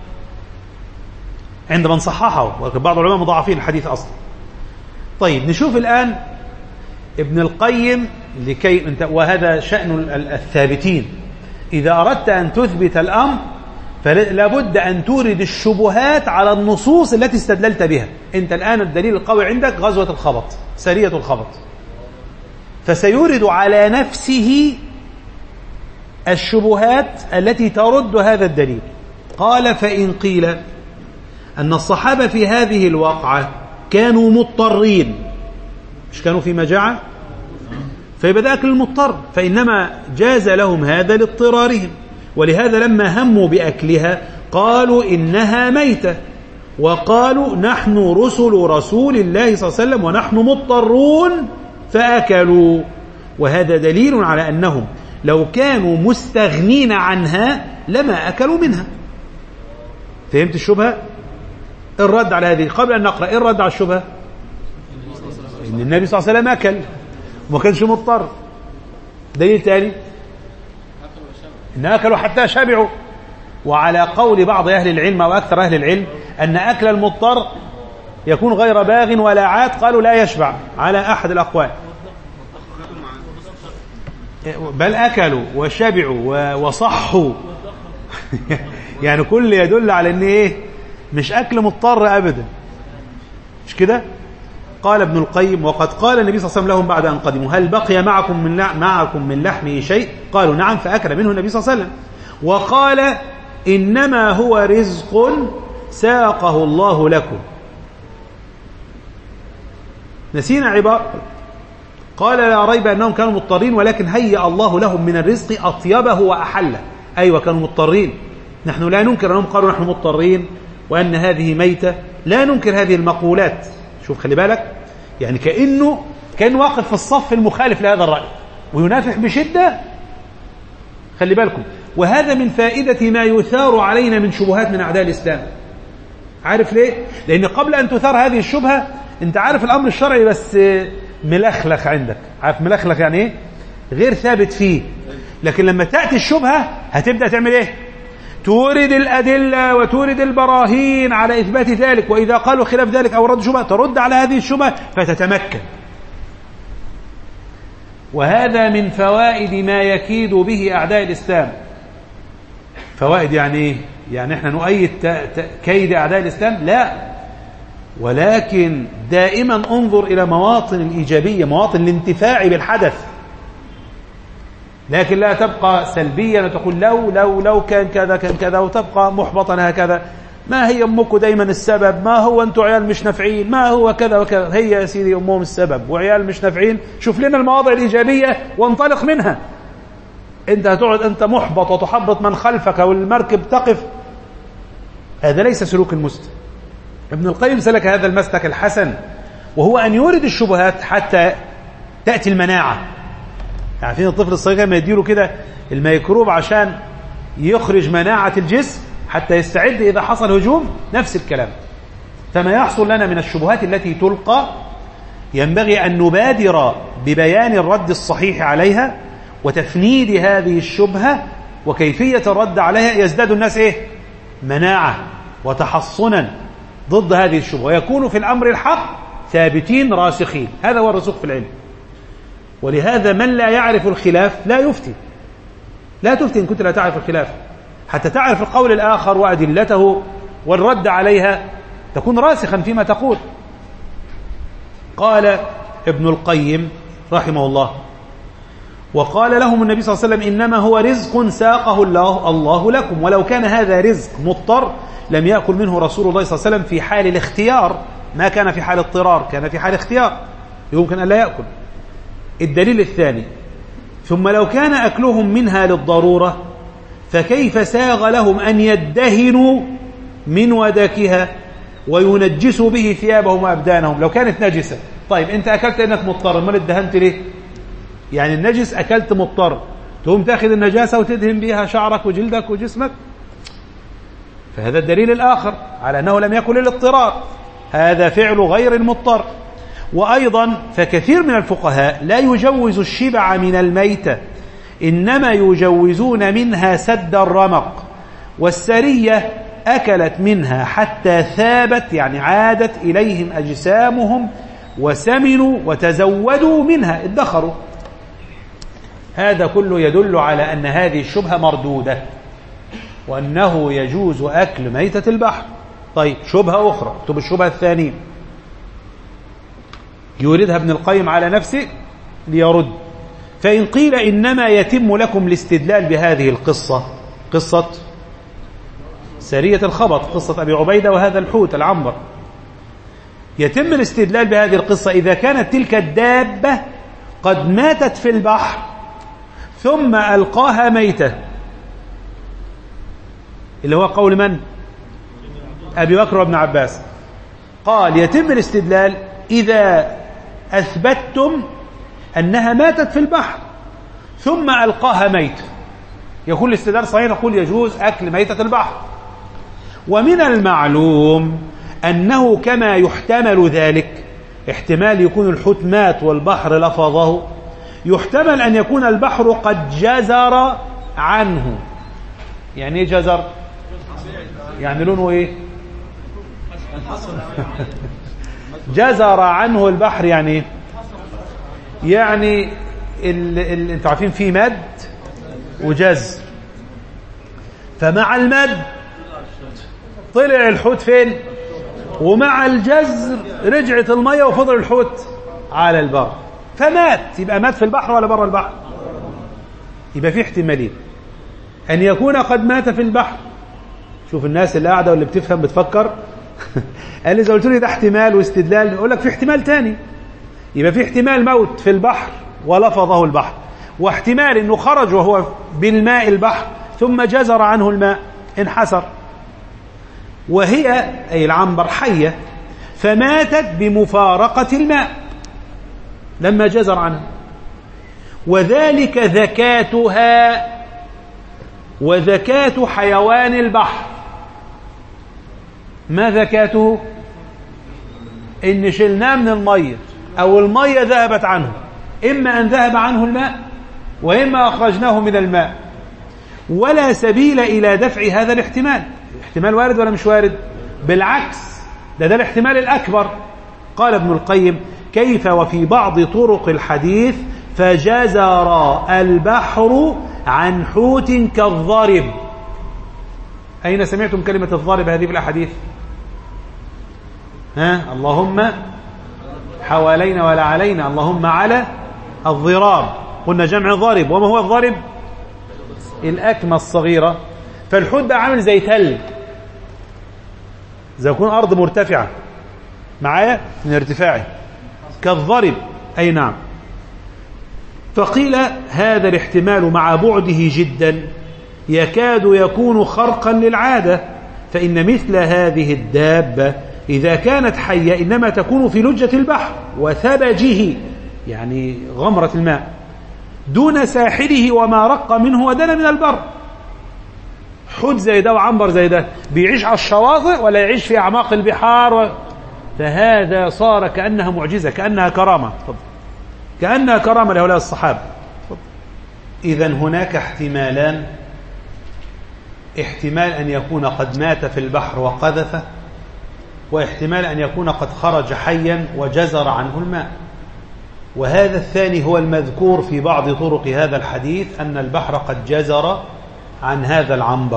عندما نصححه، وبعض العلماء مضاعفين الحديث أصلا. طيب نشوف الآن ابن القيم لكي، وهذا شأن الثابتين، إذا أردت أن تثبت الأمر فلا بد أن تورد الشبهات على النصوص التي استدللت بها. أنت الآن الدليل القوي عندك غزوة الخبط، سرية الخبط، فسيورد على نفسه الشبهات التي ترد هذا الدليل. قال فإن قيل أن الصحابة في هذه الواقعة كانوا مضطرين، مش كانوا في مجاعة، فيبقى ده أكل المضطر، فإنما جاز لهم هذا لاضطرارهم، ولهذا لما هموا بأكلها قالوا إنها ميتة، وقالوا نحن رسل رسول الله صلى الله عليه وسلم ونحن مضطرون فأكلوا. وهذا دليل على أنهم لو كانوا مستغنين عنها لما أكلوا منها. فهمت الشبهة؟ الرد على هذه قبل أن نقرأ. إيه الرد على الشبهة؟ إن النبي صلى الله عليه وسلم أكل وما كانش مضطر. دليل تاني إن أكلوا حتى شبعوا. وعلى قول بعض أهل العلم أو أكثر أهل العلم أن أكل المضطر يكون غير باغ ولا عاد، قالوا لا يشبع على أحد الأقوال، بل أكلوا وشبعوا وصحوا يعني كل يدل على أن إيه مش أكل مضطر أبدا، مش كده؟ قال ابن القيم وقد قال النبي صلى الله عليه وسلم لهم بعد أن قدموا هل بقي معكم من معكم من لحمه شيء؟ قالوا نعم، فأكل منه النبي صلى الله عليه وسلم. وقال إنما هو رزق ساقه الله لكم. نسينا عبارة قال لا ريب أنهم كانوا مضطرين ولكن هيأ الله لهم من الرزق أطيبه وأحله. أيوة كانوا مضطرين، نحن لا ننكر أنهم قالوا نحن مضطرين وأن هذه ميتة، لا ننكر هذه المقولات. شوف خلي بالك، يعني كأنه كان واقف في الصف المخالف لهذا الرأي وينافح بشدة. خلي بالكم، وهذا من فائدة ما يثار علينا من شبهات من أعداء الإسلام. عارف ليه؟ لأن قبل أن تثار هذه الشبهة أنت عارف الأمر الشرعي بس ملخلخ عندك. عارف ملخلخ يعني إيه؟ غير ثابت فيه. لكن لما تأتي الشبهة هتبدأ تعمل إيه؟ تورد الأدلة وتورد البراهين على إثبات ذلك، وإذا قالوا خلاف ذلك أو رد شبهة ترد على هذه الشبهة فتتمكن. وهذا من فوائد ما يكيد به أعداء الإسلام. فوائد يعني إيه؟ يعني إحنا نؤيد كيد أعداء الإسلام؟ لا، ولكن دائما انظر إلى مواطن الإيجابية، مواطن الانتفاع بالحدث، لكن لا تبقى سلبيا وتقول لو لو لو كان كذا كان كذا وتبقى محبطا هكذا. ما هي أمكم دايما السبب؟ ما هو أنتوا عيال مش نافعين؟ ما هو كذا وكذا؟ هي يا سيدي أمهم السبب وعيال مش نافعين. شوف لنا المواضع الإيجابية وانطلق منها. أنت هتقعد أنت محبط وتحبط من خلفك والمركب تقف. هذا ليس سلوك المسلم. ابن القيم سلك هذا المسلك الحسن، وهو أن يورد الشبهات حتى تأتي المناعة. عارفين الطفل الصغير ما يديله كده الميكروب عشان يخرج مناعة الجسم حتى يستعد إذا حصل هجوم؟ نفس الكلام. فما يحصل لنا من الشبهات التي تلقى ينبغي أن نبادر ببيان الرد الصحيح عليها وتفنيد هذه الشبهة وكيفية الرد عليها. يزداد الناس إيه؟ مناعة وتحصنا ضد هذه الشبهة، ويكون في الأمر الحق ثابتين راسخين. هذا هو الرسوخ في العلم. ولهذا من لا يعرف الخلاف لا يفتي. لا تفتي إن كنت لا تعرف الخلاف، حتى تعرف القول الآخر وأدلته والرد عليها تكون راسخا فيما تقول. قال ابن القيم رحمه الله وقال لهم النبي صلى الله عليه وسلم إنما هو رزق ساقه الله, الله لكم، ولو كان هذا رزق مضطر لم يأكل منه رسول الله صلى الله عليه وسلم في حال الاختيار. ما كان في حال اضطرار، كان في حال اختيار يمكن أن لا يأكل. الدليل الثاني ثم لو كان أكلهم منها للضرورة فكيف ساغ لهم أن يدهنوا من ودكها وينجسوا به ثيابهم وأبدانهم لو كانت نجسة؟ طيب أنت أكلت إنك مضطر، ما ادهنت ليه؟ يعني النجس أكلت مضطر، تقوم تأخذ النجاسة وتدهن بها شعرك وجلدك وجسمك؟ فهذا الدليل الآخر على أنه لم يكن للاضطرار، هذا فعل غير المضطر. وأيضا فكثير من الفقهاء لا يجوز الشبع من الميتة، إنما يجوزون منها سد الرمق. والسرية أكلت منها حتى ثابت، يعني عادت إليهم أجسامهم وسمنوا وتزودوا منها، ادخروا. هذا كله يدل على أن هذه الشبهة مردودة وأنه يجوز أكل ميتة البحر. طيب شبهة أخرى، اكتب الشبهة الثانية يوردها ابن القيم على نفسه ليرد. فإن قيل إنما يتم لكم الاستدلال بهذه القصة، قصة سرية الخبط، قصة أبي عبيدة وهذا الحوت العنبر، يتم الاستدلال بهذه القصة إذا كانت تلك الدابة قد ماتت في البحر ثم ألقاها ميتة، اللي هو قول من؟ أبي بكر وابن عباس. قال يتم الاستدلال إذا أثبتتم أنها ماتت في البحر ثم ألقاها ميت، يكون الاستدلال صحيح، نقول يجوز أكل ميتة البحر. ومن المعلوم أنه كما يحتمل ذلك، احتمال يكون الحوت مات والبحر لفظه، يحتمل أن يكون البحر قد جزر عنه. يعني ايه جزر؟ يعني لونه ايه؟ جزر عنه البحر يعني ايه؟ يعني ال... ال... انتوا عارفين فيه مد وجزر، فمع المد طلع الحوت فين؟ ومع الجزر رجعت المية وفضل الحوت على البر فمات. يبقى مات في البحر ولا بره البحر؟ يبقى في احتمالين، أن يكون قد مات في البحر. شوف الناس اللي قاعدة واللي بتفهم بتفكر قال لي إذا قلت لي ده احتمال واستدلال، يقول لك في احتمال تاني. يبقى في احتمال موت في البحر ولفظه البحر، واحتمال أنه خرج وهو بالماء البحر ثم جزر عنه الماء انحسر، وهي أي العنبر حية فماتت بمفارقة الماء لما جزر عنها، وذلك ذكاتها وذكاة حيوان البحر. ما ذكاته؟ إن شلناه من المية أو المية ذهبت عنه، إما أن ذهب عنه الماء وإما أخرجناه من الماء، ولا سبيل إلى دفع هذا الاحتمال. احتمال وارد ولا مش وارد؟ بالعكس، ده ده الاحتمال الأكبر. قال ابن القيم كيف وفي بعض طرق الحديث فجزر البحر عن حوت كالضرب. أين سمعتم كلمة الضرب هذه في الأحاديث؟ ها؟ اللهم حوالينا ولا علينا، اللهم على الضراب، قلنا جمع ضارب. وما هو الضارب؟ الأكمة الصغيرة. فالحوت بقى عامل زي تل، زي يكون أرض مرتفعة معايا من ارتفاعه كالضرب، أي نعم. فقيل هذا الاحتمال مع بعده جدا يكاد يكون خرقا للعادة، فإن مثل هذه الدابة إذا كانت حية إنما تكون في لجة البحر وثبجه، يعني غمرة الماء، دون ساحله وما رق منه ودنا من البر. حوت زي ده وعنبر زي ده بيعيش على الشواطئ ولا يعيش في أعماق البحار و... فهذا صار كأنها معجزة، كأنها كرامة، كأنها كرامة لهؤلاء الصحابة. إذن هناك احتمالان، احتمال أن يكون قد مات في البحر وقذفه، واحتمال أن يكون قد خرج حيا وجزر عنه الماء. وهذا الثاني هو المذكور في بعض طرق هذا الحديث، أن البحر قد جزر عن هذا العنبر.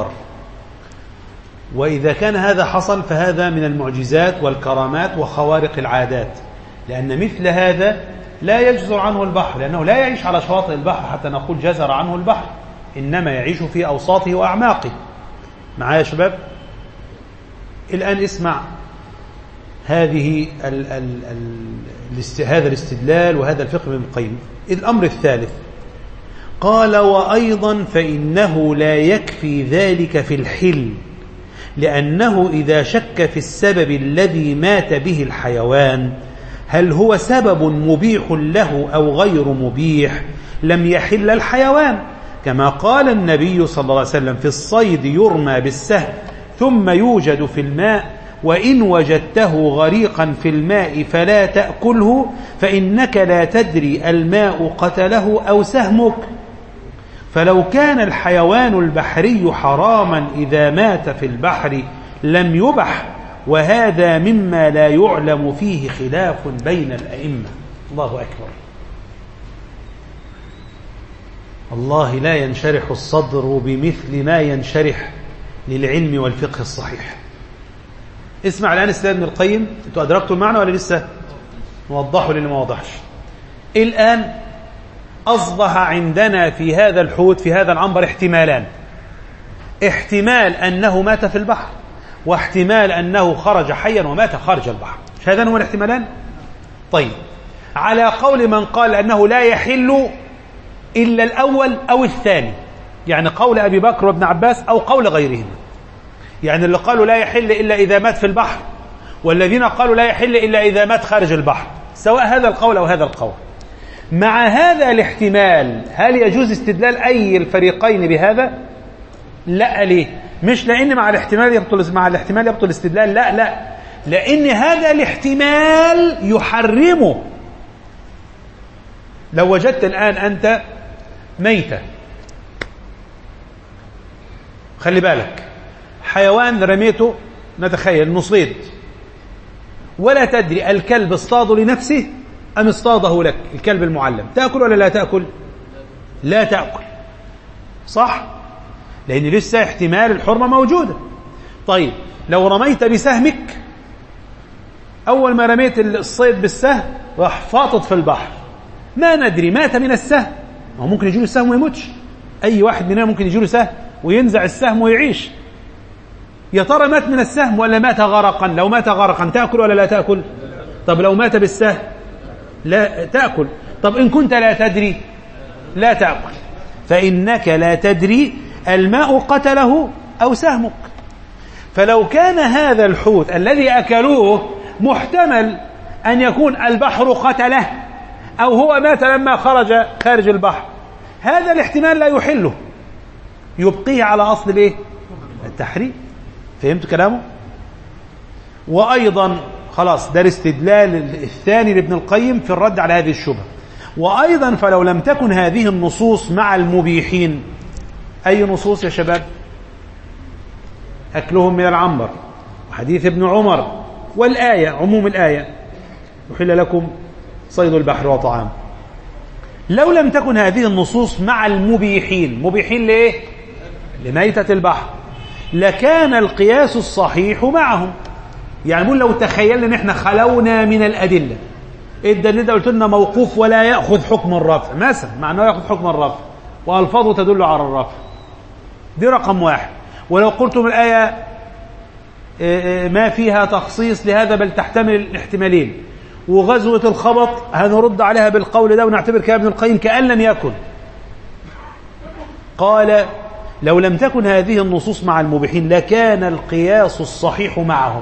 وإذا كان هذا حصل فهذا من المعجزات والكرامات وخوارق العادات، لأن مثل هذا لا يجزر عنه البحر، لأنه لا يعيش على شواطئ البحر حتى نقول جزر عنه البحر، إنما يعيش في أوساطه وأعماقه. معايا يا شباب؟ الآن اسمع هذه ال ال ال هذا الاستدلال وهذا الفقه من القيم. الأمر الثالث قال وأيضا فإنه لا يكفي ذلك في الحل، لأنه إذا شك في السبب الذي مات به الحيوان هل هو سبب مبيح له أو غير مبيح لم يحل الحيوان، كما قال النبي صلى الله عليه وسلم في الصيد يرمى بالسهم ثم يوجد في الماء، وإن وجدته غريقا في الماء فلا تأكله فإنك لا تدري الماء قتله أو سهمك. فلو كان الحيوان البحري حراما إذا مات في البحر لم يبح، وهذا مما لا يعلم فيه خلاف بين الأئمة. الله أكبر. والله لا ينشرح الصدر بمثل ما ينشرح للعلم والفقه الصحيح. اسمع الآن استاذ ابن القيم، انتوا أدركتوا المعنى ولا لسه؟ نوضحوا للي ما وضحش. الآن أصبح عندنا في هذا الحوت في هذا العنبر احتمالان، احتمال أنه مات في البحر، واحتمال أنه خرج حيا ومات خارج البحر. مش هذان هما الاحتمالان؟ طيب، على قول من قال أنه لا يحل إلا الأول أو الثاني، يعني قول أبي بكر وابن عباس أو قول غيرهم، يعني اللي قالوا لا يحل إلا إذا مات في البحر، والذين قالوا لا يحل إلا إذا مات خارج البحر، سواء هذا القول أو هذا القول. مع هذا الاحتمال هل يجوز استدلال أي الفريقين بهذا؟ لا. ليه؟ مش لأن مع الاحتمال يبطل مع الاحتمال يبطل الاستدلال، لا لا، لأن هذا الاحتمال يحرمه. لو وجدت الآن أنت ميتة، خلي بالك، حيوان رميته، نتخيل نصيد، ولا تدري الكلب اصطاده لنفسه أم اصطاده لك، الكلب المعلم، تأكل ولا لا تأكل؟ لا تأكل، صح؟ لأن لسه احتمال الحرمة موجودة. طيب، لو رميت بسهمك، أول ما رميت الصيد بالسهم راح فاطط في البحر، ما ندري مات من السهم، هو ممكن يجيله السهم ويموتش، أي واحد مننا ممكن يجيله سهم وينزع السهم ويعيش. يا ترى مات من السهم ولا مات غرقا؟ لو مات غرقا تأكل ولا لا تأكل؟ طب لو مات بالسهم لا تأكل. طب إن كنت لا تدري لا تأكل، فإنك لا تدري الماء قتله أو سهمك. فلو كان هذا الحوت الذي أكلوه محتمل أن يكون البحر قتله أو هو مات لما خرج خارج البحر، هذا الاحتمال لا يحله، يبقيه على أصل الايه؟ التحريم. فهمت كلامه؟ وأيضا خلاص ده الاستدلال الثاني لابن القيم في الرد على هذه الشبهة. وأيضا فلو لم تكن هذه النصوص مع المبيحين، أي نصوص يا شباب؟ أكلهم من العنبر، وحديث ابن عمر، والآية، عموم الآية، يحل لكم صيد البحر وطعام. لو لم تكن هذه النصوص مع المبيحين، مبيحين ليه؟ لميتة البحر، لكان القياس الصحيح معهم. يعني نقول لو تخيلنا ان احنا خلونا من الأدلة، الدليل ده قلت لنا موقوف ولا يأخذ حكم الرفع مثلا، معناه يأخذ حكم الرفع وألفاظه تدل على الرفع، دي رقم واحد. ولو قلتم الآية ما فيها تخصيص لهذا بل تحتمل الاحتمالين، وغزوة الخبط هنرد عليها بالقول ده ونعتبر كلام ابن القيم كأن لم يكن. قال لو لم تكن هذه النصوص مع المبيحين لكان القياس الصحيح معهم.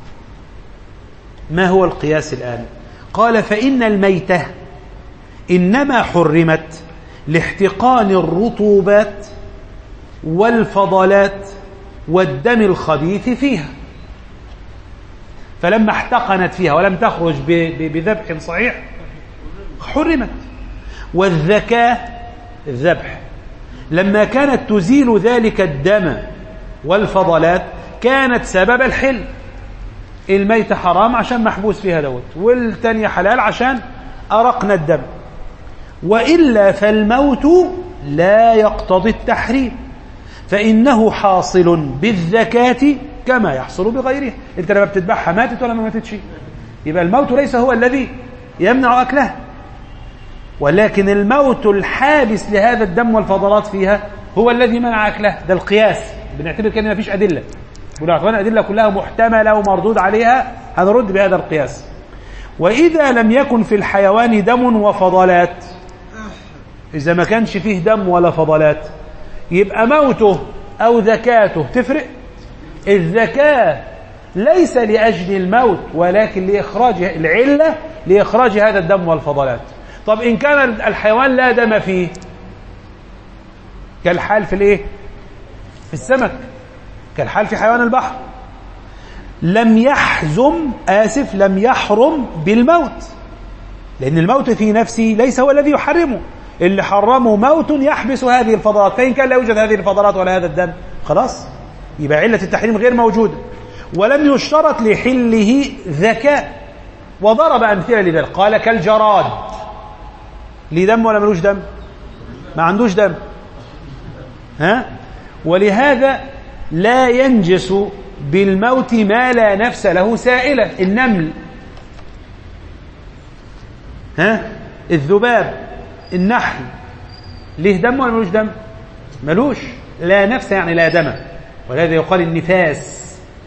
ما هو القياس الآن؟ قال فإن الميتة إنما حرمت لاحتقان الرطوبات والفضلات والدم الخبيث فيها، فلما احتقنت فيها ولم تخرج بذبح صحيح حرمت. والذكاة الذبح لما كانت تزيل ذلك الدم والفضلات كانت سبب الحل. الميت حرام عشان محبوس فيها دوت، والتانية حلال عشان أرقنا الدم. وإلا فالموت لا يقتضي التحريم، فإنه حاصل بالذكاة كما يحصل بغيرها. انت لما بتذبحها ماتت ولا ما ماتتش؟ يبقى الموت ليس هو الذي يمنع أكلها، ولكن الموت الحابس لهذا الدم والفضلات فيها هو الذي منع أكلها. ده القياس، بنعتبر كأن ما فيش أدلة، ولو الأدلة كلها محتملة ومردود عليها هنرد بهذا القياس. وإذا لم يكن في الحيوان دم وفضلات، إذا ما كانش فيه دم ولا فضلات، يبقى موته أو ذكاته تفرق. الذكاة ليس لأجل الموت ولكن لإخراج العلة، لإخراج هذا الدم والفضلات. طب إن كان الحيوان لا دم فيه كالحال في الإيه؟ في السمك، كالحال في حيوان البحر، لم يحزم آسف لم يحرم بالموت، لأن الموت في نفسه ليس هو الذي يحرمه، اللي حرمه موت يحبس هذه الفضلات. فإن كان لا يوجد هذه الفضلات ولا هذا الدم خلاص يبقى علة التحريم غير موجودة. ولم يشترط لحله ذكاء، وضرب أمثلة لذلك، قال كالجراد، ليه دم ولا ملوش دم؟ ما عندوش دم. ها؟ ولهذا لا ينجس بالموت ما لا نفس له سائلة. النمل، ها؟ الذباب، النحل، ليه دم ولا ملوش دم؟ ملوش، لا نفس يعني لا دم، ولهذا يقال النفاس.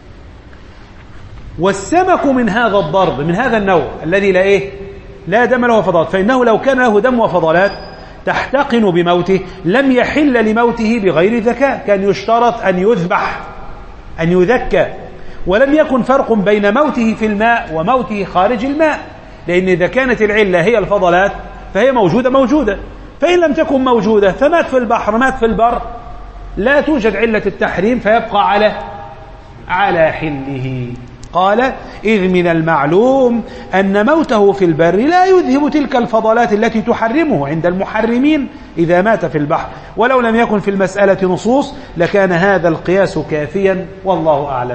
والسمك من هذا الضرب، من هذا النوع الذي لا ايه لا دم له وفضلات، فإنه لو كان له دم وفضلات تحتقن بموته لم يحل لموته بغير ذكاء، كان يشترط أن يذبح أن يذكى، ولم يكن فرق بين موته في الماء وموته خارج الماء، لأن إذا كانت العلة هي الفضلات فهي موجودة موجودة، فإن لم تكن موجودة فمات في البحر مات في البر لا توجد علة التحريم فيبقى على على حله. قال إذ من المعلوم أن موته في البر لا يذهب تلك الفضلات التي تحرمه عند المحرمين إذا مات في البحر، ولو لم يكن في المسألة نصوص لكان هذا القياس كافيا والله أعلم.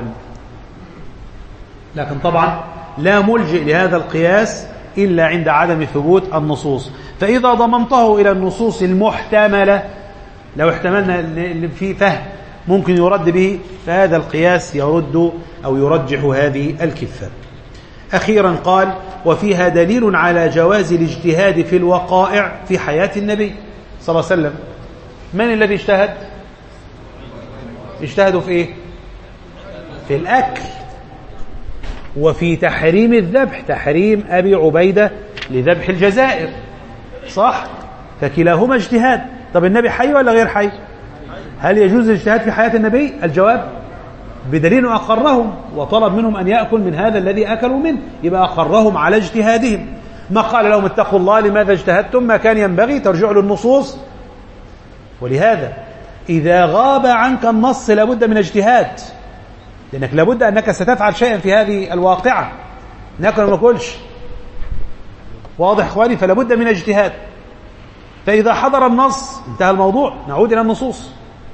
لكن طبعا لا ملجئ لهذا القياس إلا عند عدم ثبوت النصوص، فإذا ضمنته إلى النصوص المحتملة لو احتملنا اللي فيه فهم ممكن يرد به، فهذا القياس يرد أو يرجح هذه الكفة. أخيرا قال وفيها دليل على جواز الاجتهاد في الوقائع في حياة النبي صلى الله عليه وسلم. من الذي اجتهد؟ اجتهدوا في إيه؟ في الأكل وفي تحريم الذبح، تحريم أبي عبيدة لذبح الجزائر، صح؟ فكلاهما اجتهاد. طب النبي حي ولا غير حي؟ هل يجوز الاجتهاد في حياة النبي؟ الجواب بدليل أقرهم وطلب منهم أن يأكل من هذا الذي أكلوا منه، يبقى أقرهم على اجتهادهم. ما قال لهم اتقوا الله لماذا اجتهدتم، ما كان ينبغي، ترجعوا للنصوص. ولهذا إذا غاب عنك النص لابد من اجتهاد، لأنك لابد أنك ستفعل شيئا في هذه الواقعة، ناكل وما ناكلش، واضح إخواني؟ فلابد من اجتهاد. فإذا حضر النص انتهى الموضوع، نعود إلى النصوص.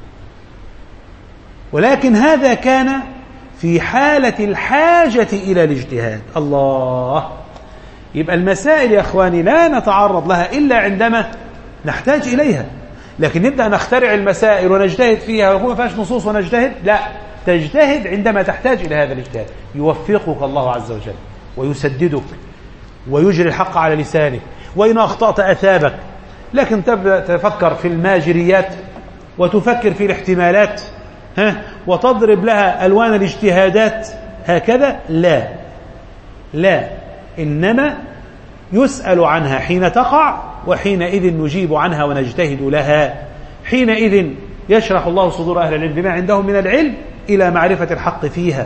ولكن هذا كان في حالة الحاجة إلى الاجتهاد. الله، يبقى المسائل يا أخواني لا نتعرض لها إلا عندما نحتاج إليها، لكن نبدأ نخترع المسائل ونجتهد فيها ويكون ما فيهاش نصوص ونجتهد، لا، تجتهد عندما تحتاج إلى هذا الاجتهاد، يوفقك الله عز وجل ويسددك ويجري الحق على لسانك، وإن أخطأت أثابك. لكن تبدأ تفكر في الماجريات وتفكر في الاحتمالات ها وتضرب لها ألوان الاجتهادات هكذا، لا لا، إنما يسأل عنها حين تقع، وحينئذ نجيب عنها ونجتهد لها. حينئذ يشرح الله صدور أهل العلم بما عندهم من العلم إلى معرفة الحق فيها.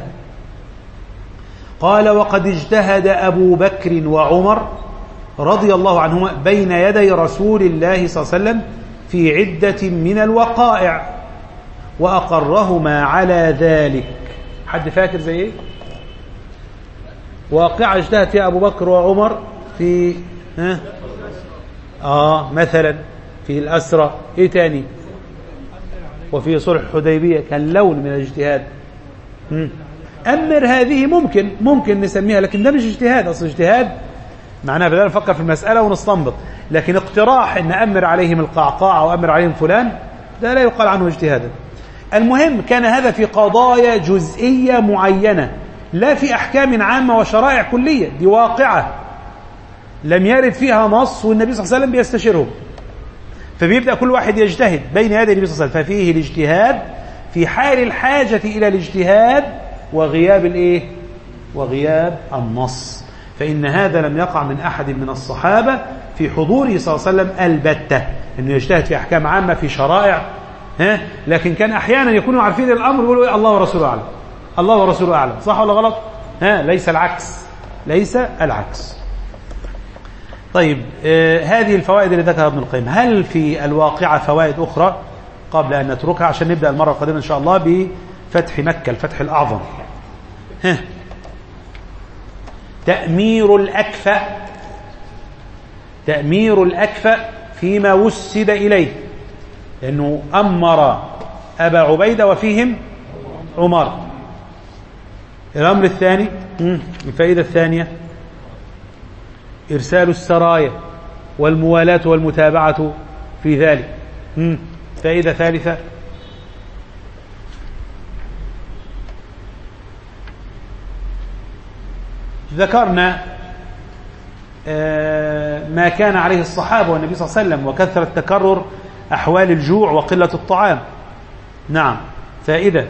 قال وقد اجتهد أبو بكر وعمر رضي الله عنهما بين يدي رسول الله صلى الله عليه وسلم في عدة من الوقائع وأقرهما على ذلك. حد فاكر زي ايه؟ واقعة اجتهد فيها أبو بكر وعمر في ها آه مثلا في الأسرة، ايه تاني؟ وفي صلح الحديبية كان لون من الاجتهاد. أمر هذه ممكن ممكن نسميها، لكن ده مش اجتهاد. أصل اجتهاد معناه بدنا نفكر في المسألة ونستنبط، لكن اقتراح ان أمر عليهم القعقاع أو أمر عليهم فلان ده لا يقال عنه اجتهادا. المهم كان هذا في قضايا جزئية معينة، لا في أحكام عامة وشرائع كلية، دي واقعة لم يرد فيها نص والنبي صلى الله عليه وسلم بيستشيرهم، فبيبدأ كل واحد يجتهد بين يدي النبي صلى الله عليه وسلم. ففيه الاجتهاد في حال الحاجة إلى الاجتهاد وغياب الايه وغياب النص، فإن هذا لم يقع من أحد من الصحابة في حضوره صلى الله عليه وسلم البتة، أنه يجتهد في أحكام عامة في شرائع، ها، لكن كان أحيانا يكونوا عارفين الأمر يقولوا الله ورسوله أعلم، الله ورسوله أعلم، صح ولا غلط؟ ها، ليس العكس، ليس العكس. طيب آه هذه الفوائد اللي ذكرها ابن القيم. هل في الواقعة فوائد أخرى قبل أن نتركها عشان نبدأ المرة القادمة إن شاء الله بفتح مكة، الفتح الأعظم؟ ها، تأمير الأكفأ، تأمير الأكفأ فيما وسد إليه، لأنه أمر أبا عبيدة وفيهم عمر. الأمر الثاني، الفائدة الثانية، إرسال السرايا والموالاة والمتابعة في ذلك. مم. فائدة ثالثة، ذكرنا ما كان عليه الصحابة والنبي صلى الله عليه وسلم وكثرة تكرر أحوال الجوع وقلة الطعام. نعم. فائدة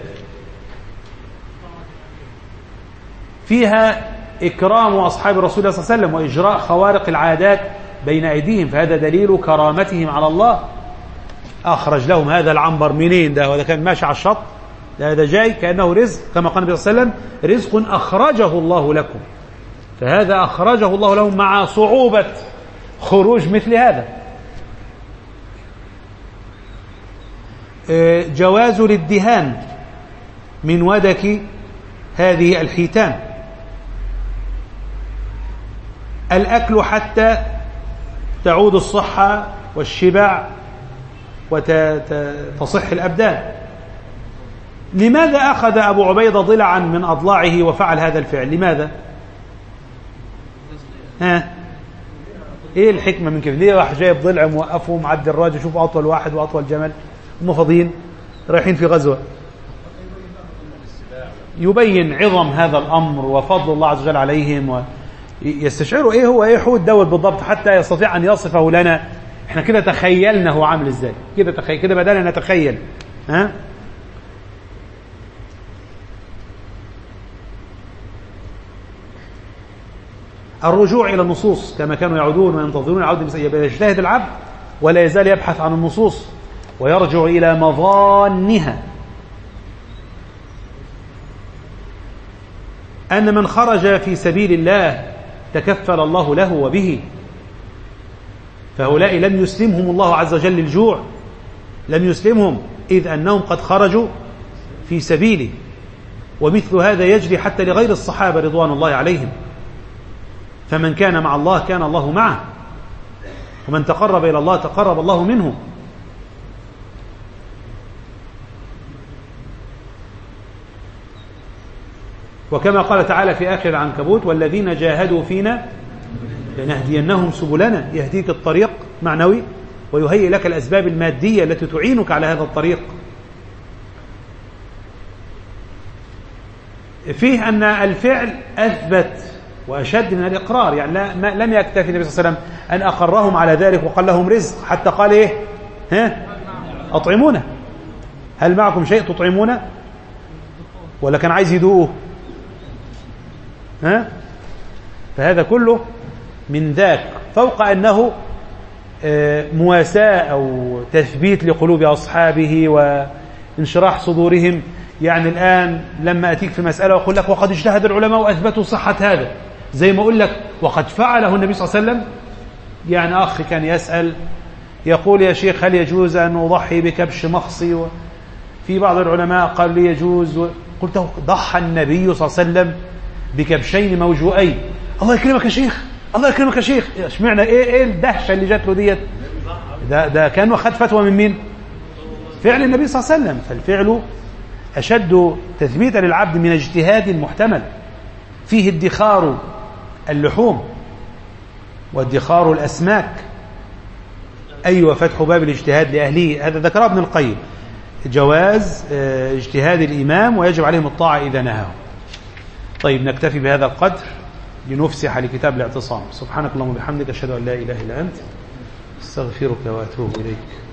فيها إكرام أصحاب رسول الله صلى الله عليه وسلم وإجراء خوارق العادات بين أيديهم، فهذا دليل كرامتهم على الله. أخرج لهم هذا العنبر منين ده؟ وهذا كان ماشي على الشط، ده هذا جاي كأنه رزق، كما قال النبي صلى الله عليه وسلم رزق أخرجه الله لكم، فهذا أخرجه الله لهم مع صعوبة خروج مثل هذا. جواز الادهان من ودك هذه الحيتان، الأكل حتى تعود الصحة والشبع وتصح الأبدان. لماذا أخذ أبو عبيدة ضلعا من أضلاعه وفعل هذا الفعل؟ لماذا؟ ها؟ ايه الحكمة من كيف؟ ليه راح جايب ضلع موقفه معدي الراجل شوف أطول واحد وأطول جمل، هم فاضيين رايحين في غزوة، يبين عظم هذا الأمر وفضل الله عز وجل عليهم، ويستشعروا ايه هو ايه حوت دوت بالضبط حتى يستطيع أن يصفه لنا. احنا كده تخيلنا هو عامل ازاي، كده تخيل كده بدأنا نتخيل. ها؟ الرجوع إلى النصوص كما كانوا يعودون وينتظرون العودة، يجتهد العبد ولا يزال يبحث عن النصوص ويرجع إلى مظانها. أن من خرج في سبيل الله تكفل الله له وبه، فهؤلاء لم يسلمهم الله عز وجل الجوع، لم يسلمهم إذ أنهم قد خرجوا في سبيله. ومثل هذا يجري حتى لغير الصحابة رضوان الله عليهم، فمن كان مع الله كان الله معه، ومن تقرب إلى الله تقرب الله منه. وكما قال تعالى في آخر العنكبوت والذين جاهدوا فينا لنهدينهم سبلنا، يهديك الطريق معنوي ويهيئ لك الأسباب المادية التي تعينك على هذا الطريق. فيه أن الفعل أثبت وأشد من الإقرار، يعني لا ما لم يكتفي النبي صلى الله عليه وسلم أن أقرهم على ذلك وقال لهم رزق، حتى قال إيه؟ ها؟ أطعمونه، هل معكم شيء تطعمونه؟ ولا كان عايز يدوقه؟ ها؟ فهذا كله من ذاك، فوق أنه مواساة أو تثبيت لقلوب أصحابه وانشراح صدورهم. يعني الآن لما أتيك في مسألة وأقول لك وقد اجتهد العلماء وأثبتوا صحة هذا، زي ما أقول لك وقد فعله النبي صلى الله عليه وسلم. يعني أخي كان يسأل يقول يا شيخ هل يجوز أن أضحي بكبش مخصي؟ في بعض العلماء قال لي يجوز، قلت ضحى النبي صلى الله عليه وسلم بكبشين موجوئين. الله يكرمك يا شيخ، الله يكرمك يا شيخ، اشمعنى ايه ايه الدهشه اللي جات له ديت؟ ده ده كان واخد فتوى من مين؟ فعل النبي صلى الله عليه وسلم. فالفعل اشد تثبيتا للعبد من اجتهاد محتمل فيه ادخار اللحوم وادخار الاسماك. ايوه فتح باب الاجتهاد لاهله، هذا ذكره ابن القيم، جواز اجتهاد الامام ويجب عليهم الطاعه اذا نهاه. طيب نكتفي بهذا القدر لنفسح لكتاب الاعتصام. سبحانك اللهم وبحمدك أشهد أن لا إله إلا أنت أستغفرك وأتوب إليك.